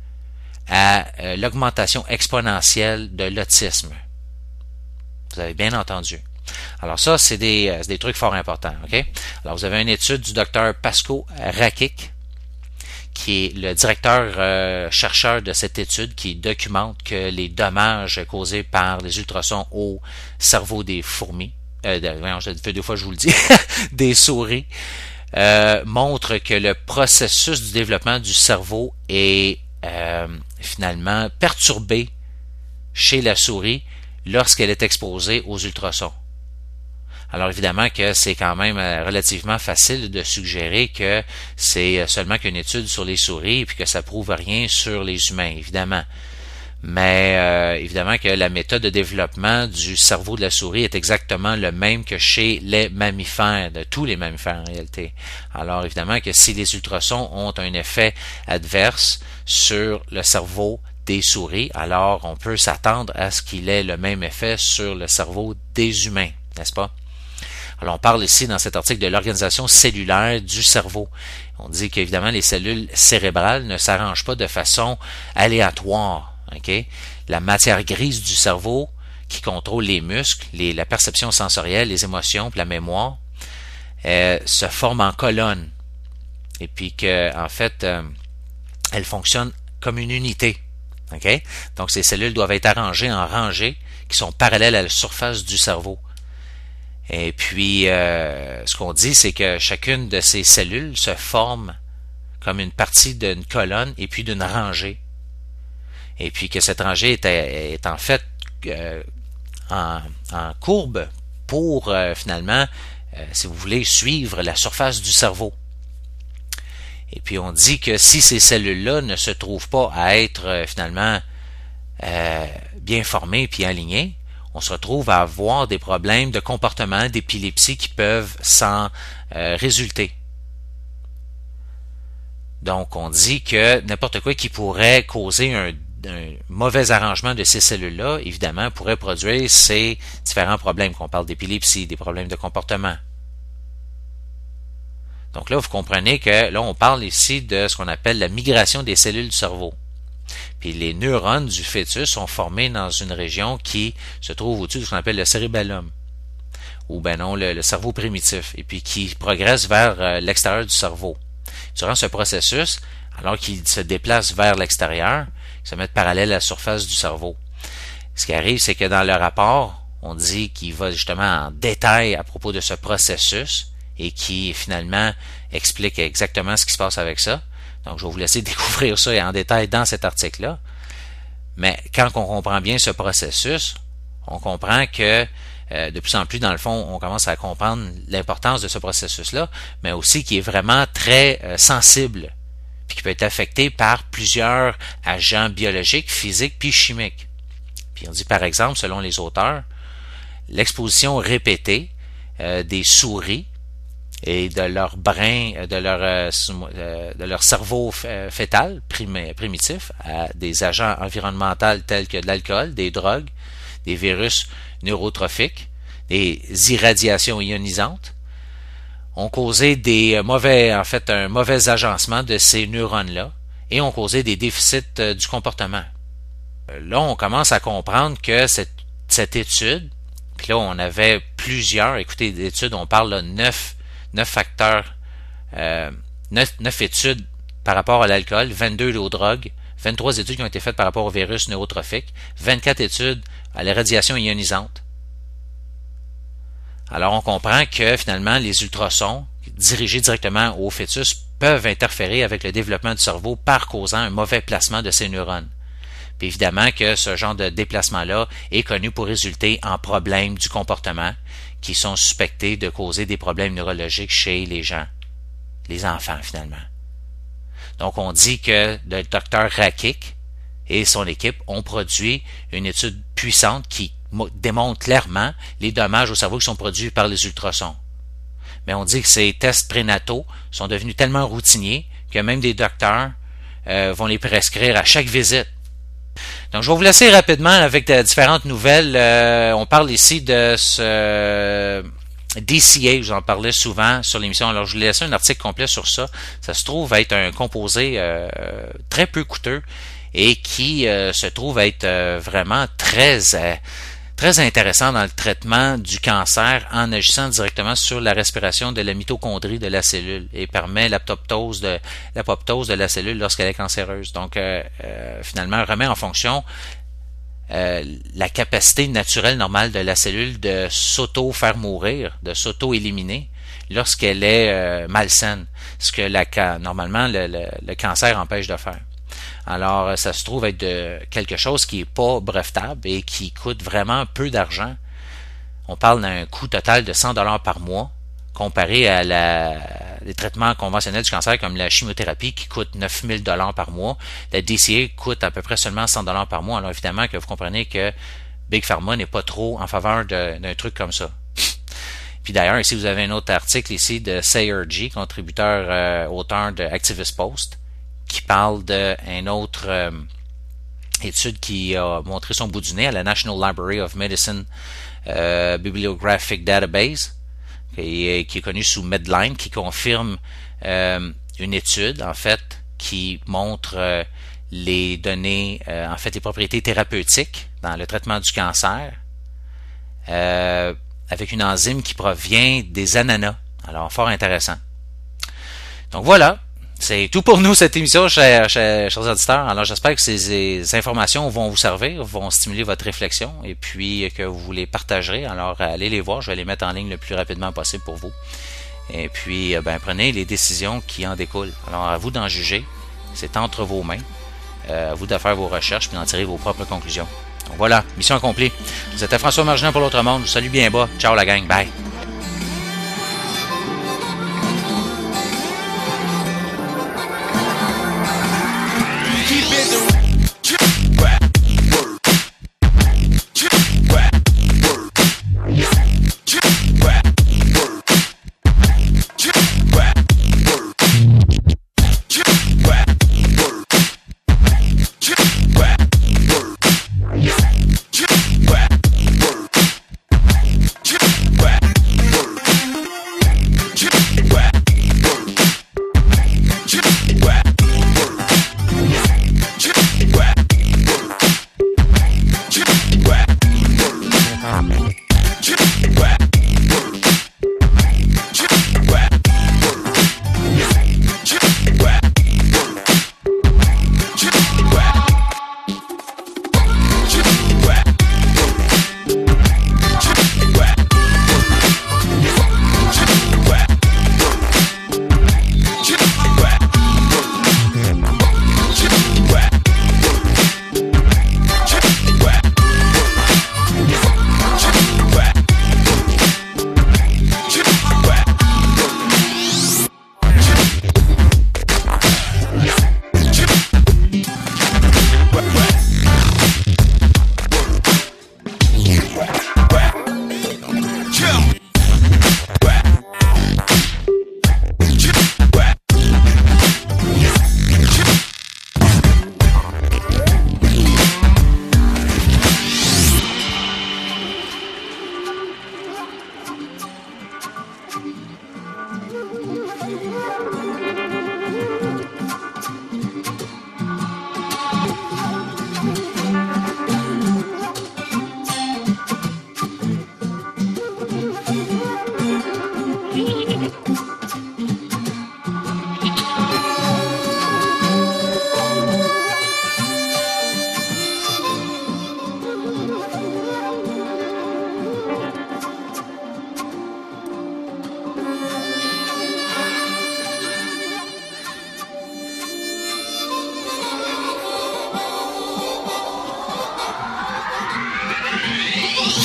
Speaker 2: à euh, l'augmentation exponentielle de l'autisme. Vous avez bien entendu. Alors ça, c'est des, euh, des trucs fort importants. Okay? Alors vous avez une étude du docteur Pasco Rakic, qui est le directeur euh, chercheur de cette étude, qui documente que les dommages causés par les ultrasons au cerveau des fourmis, euh, de, voyons, je fais deux fois je vous le dis, des souris, euh, montrent que le processus du développement du cerveau est euh, finalement perturbé chez la souris lorsqu'elle est exposée aux ultrasons. Alors évidemment que c'est quand même relativement facile de suggérer que c'est seulement qu'une étude sur les souris et puis que ça prouve rien sur les humains, évidemment. Mais euh, évidemment que la méthode de développement du cerveau de la souris est exactement le même que chez les mammifères, de tous les mammifères en réalité. Alors évidemment que si les ultrasons ont un effet adverse sur le cerveau des souris, alors on peut s'attendre à ce qu'il ait le même effet sur le cerveau des humains, n'est-ce pas? Alors on parle ici dans cet article de l'organisation cellulaire du cerveau. On dit qu'évidemment les cellules cérébrales ne s'arrangent pas de façon aléatoire. Okay? La matière grise du cerveau qui contrôle les muscles, les, la perception sensorielle, les émotions, puis la mémoire, euh, se forme en colonne. Et puis que en fait, euh, elle fonctionne comme une unité. Okay? Donc, ces cellules doivent être arrangées en rangées qui sont parallèles à la surface du cerveau. Et puis, euh, ce qu'on dit, c'est que chacune de ces cellules se forme comme une partie d'une colonne et puis d'une rangée. Et puis que cette rangée est, est en fait euh, en, en courbe pour euh, finalement, euh, si vous voulez, suivre la surface du cerveau. Et puis on dit que si ces cellules-là ne se trouvent pas à être euh, finalement euh, bien formées puis alignées, on se retrouve à avoir des problèmes de comportement, d'épilepsie qui peuvent s'en euh, résulter. Donc on dit que n'importe quoi qui pourrait causer un, un mauvais arrangement de ces cellules-là, évidemment, pourrait produire ces différents problèmes, qu'on parle d'épilepsie, des problèmes de comportement. Donc là, vous comprenez que là, on parle ici de ce qu'on appelle la migration des cellules du cerveau. Puis les neurones du fœtus sont formés dans une région qui se trouve au-dessus de ce qu'on appelle le cérébellum, ou ben non, le, le cerveau primitif, et puis qui progresse vers euh, l'extérieur du cerveau. Durant ce processus, alors qu'il se déplace vers l'extérieur, il se met parallèle à la surface du cerveau. Ce qui arrive, c'est que dans le rapport, on dit qu'il va justement en détail à propos de ce processus, et qui finalement explique exactement ce qui se passe avec ça. Donc, je vais vous laisser découvrir ça en détail dans cet article-là. Mais quand on comprend bien ce processus, on comprend que euh, de plus en plus, dans le fond, on commence à comprendre l'importance de ce processus-là, mais aussi qui est vraiment très euh, sensible, puis qui peut être affecté par plusieurs agents biologiques, physiques, puis chimiques. Puis on dit par exemple, selon les auteurs, l'exposition répétée euh, des souris et de leur brin, de leur, euh, de leur cerveau fœtal primitif à des agents environnementaux tels que de l'alcool, des drogues, des virus neurotrophiques, des irradiations ionisantes, ont causé des mauvais, en fait, un mauvais agencement de ces neurones-là et ont causé des déficits euh, du comportement. Là, on commence à comprendre que cette, cette étude, puis là, on avait plusieurs, écoutez, d'études, on parle de neuf, neuf facteurs, euh, neuf, neuf études par rapport à l'alcool, vingt-deux aux drogues, vingt-trois études qui ont été faites par rapport au virus neurotrophique, vingt-quatre études à la radiation ionisante. Alors, on comprend que finalement, les ultrasons dirigés directement au fœtus peuvent interférer avec le développement du cerveau par causant un mauvais placement de ces neurones. Puis évidemment que ce genre de déplacement-là est connu pour résulter en problèmes du comportement qui sont suspectés de causer des problèmes neurologiques chez les gens, les enfants finalement. Donc on dit que le docteur Rakik et son équipe ont produit une étude puissante qui démontre clairement les dommages au cerveau qui sont produits par les ultrasons. Mais on dit que ces tests prénataux sont devenus tellement routiniers que même des docteurs euh, vont les prescrire à chaque visite. Donc, je vais vous laisser rapidement avec de différentes nouvelles. Euh, on parle ici de ce D C A, j'en parlais souvent sur l'émission. Alors, je vous laisse un article complet sur ça. Ça se trouve être un composé euh, très peu coûteux et qui euh, se trouve être euh, vraiment très... Euh, très intéressant dans le traitement du cancer en agissant directement sur la respiration de la mitochondrie de la cellule et permet l'apoptose de l'apoptose de la cellule lorsqu'elle est cancéreuse. Donc, euh, euh, finalement, remet en fonction euh, la capacité naturelle normale de la cellule de s'auto-faire mourir, de s'auto-éliminer lorsqu'elle est euh, malsaine, ce que la, normalement le, le, le cancer empêche de faire. Alors, ça se trouve être de quelque chose qui n'est pas brevetable et qui coûte vraiment peu d'argent. On parle d'un coût total de cent dollars par mois, comparé à la, les traitements conventionnels du cancer comme la chimiothérapie qui coûte neuf mille dollars par mois. La D C A coûte à peu près seulement cent dollars par mois. Alors, évidemment que vous comprenez que Big Pharma n'est pas trop en faveur de, d'un truc comme ça. Puis d'ailleurs, ici, vous avez un autre article ici de Sayer G, contributeur, euh, auteur de Activist Post, qui parle d'une autre euh, étude qui a montré son bout du nez à la National Library of Medicine euh, Bibliographic Database, qui, qui est connue sous Medline, qui confirme euh, une étude, en fait, qui montre euh, les données, euh, en fait, les propriétés thérapeutiques dans le traitement du cancer, euh, avec une enzyme qui provient des ananas. Alors, fort intéressant. Donc voilà. C'est tout pour nous, cette émission, chers, chers, chers auditeurs. Alors, j'espère que ces, ces informations vont vous servir, vont stimuler votre réflexion et puis que vous les partagerez. Alors, allez les voir. Je vais les mettre en ligne le plus rapidement possible pour vous. Et puis, ben, prenez les décisions qui en découlent. Alors, à vous d'en juger. C'est entre vos mains. Euh, à vous de faire vos recherches puis d'en tirer vos propres conclusions. Donc voilà, mission accomplie. Vous êtes François Marginal pour l'autre monde. Je vous salue bien bas. Ciao la gang. Bye.
Speaker 3: Rap.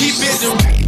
Speaker 3: keep it.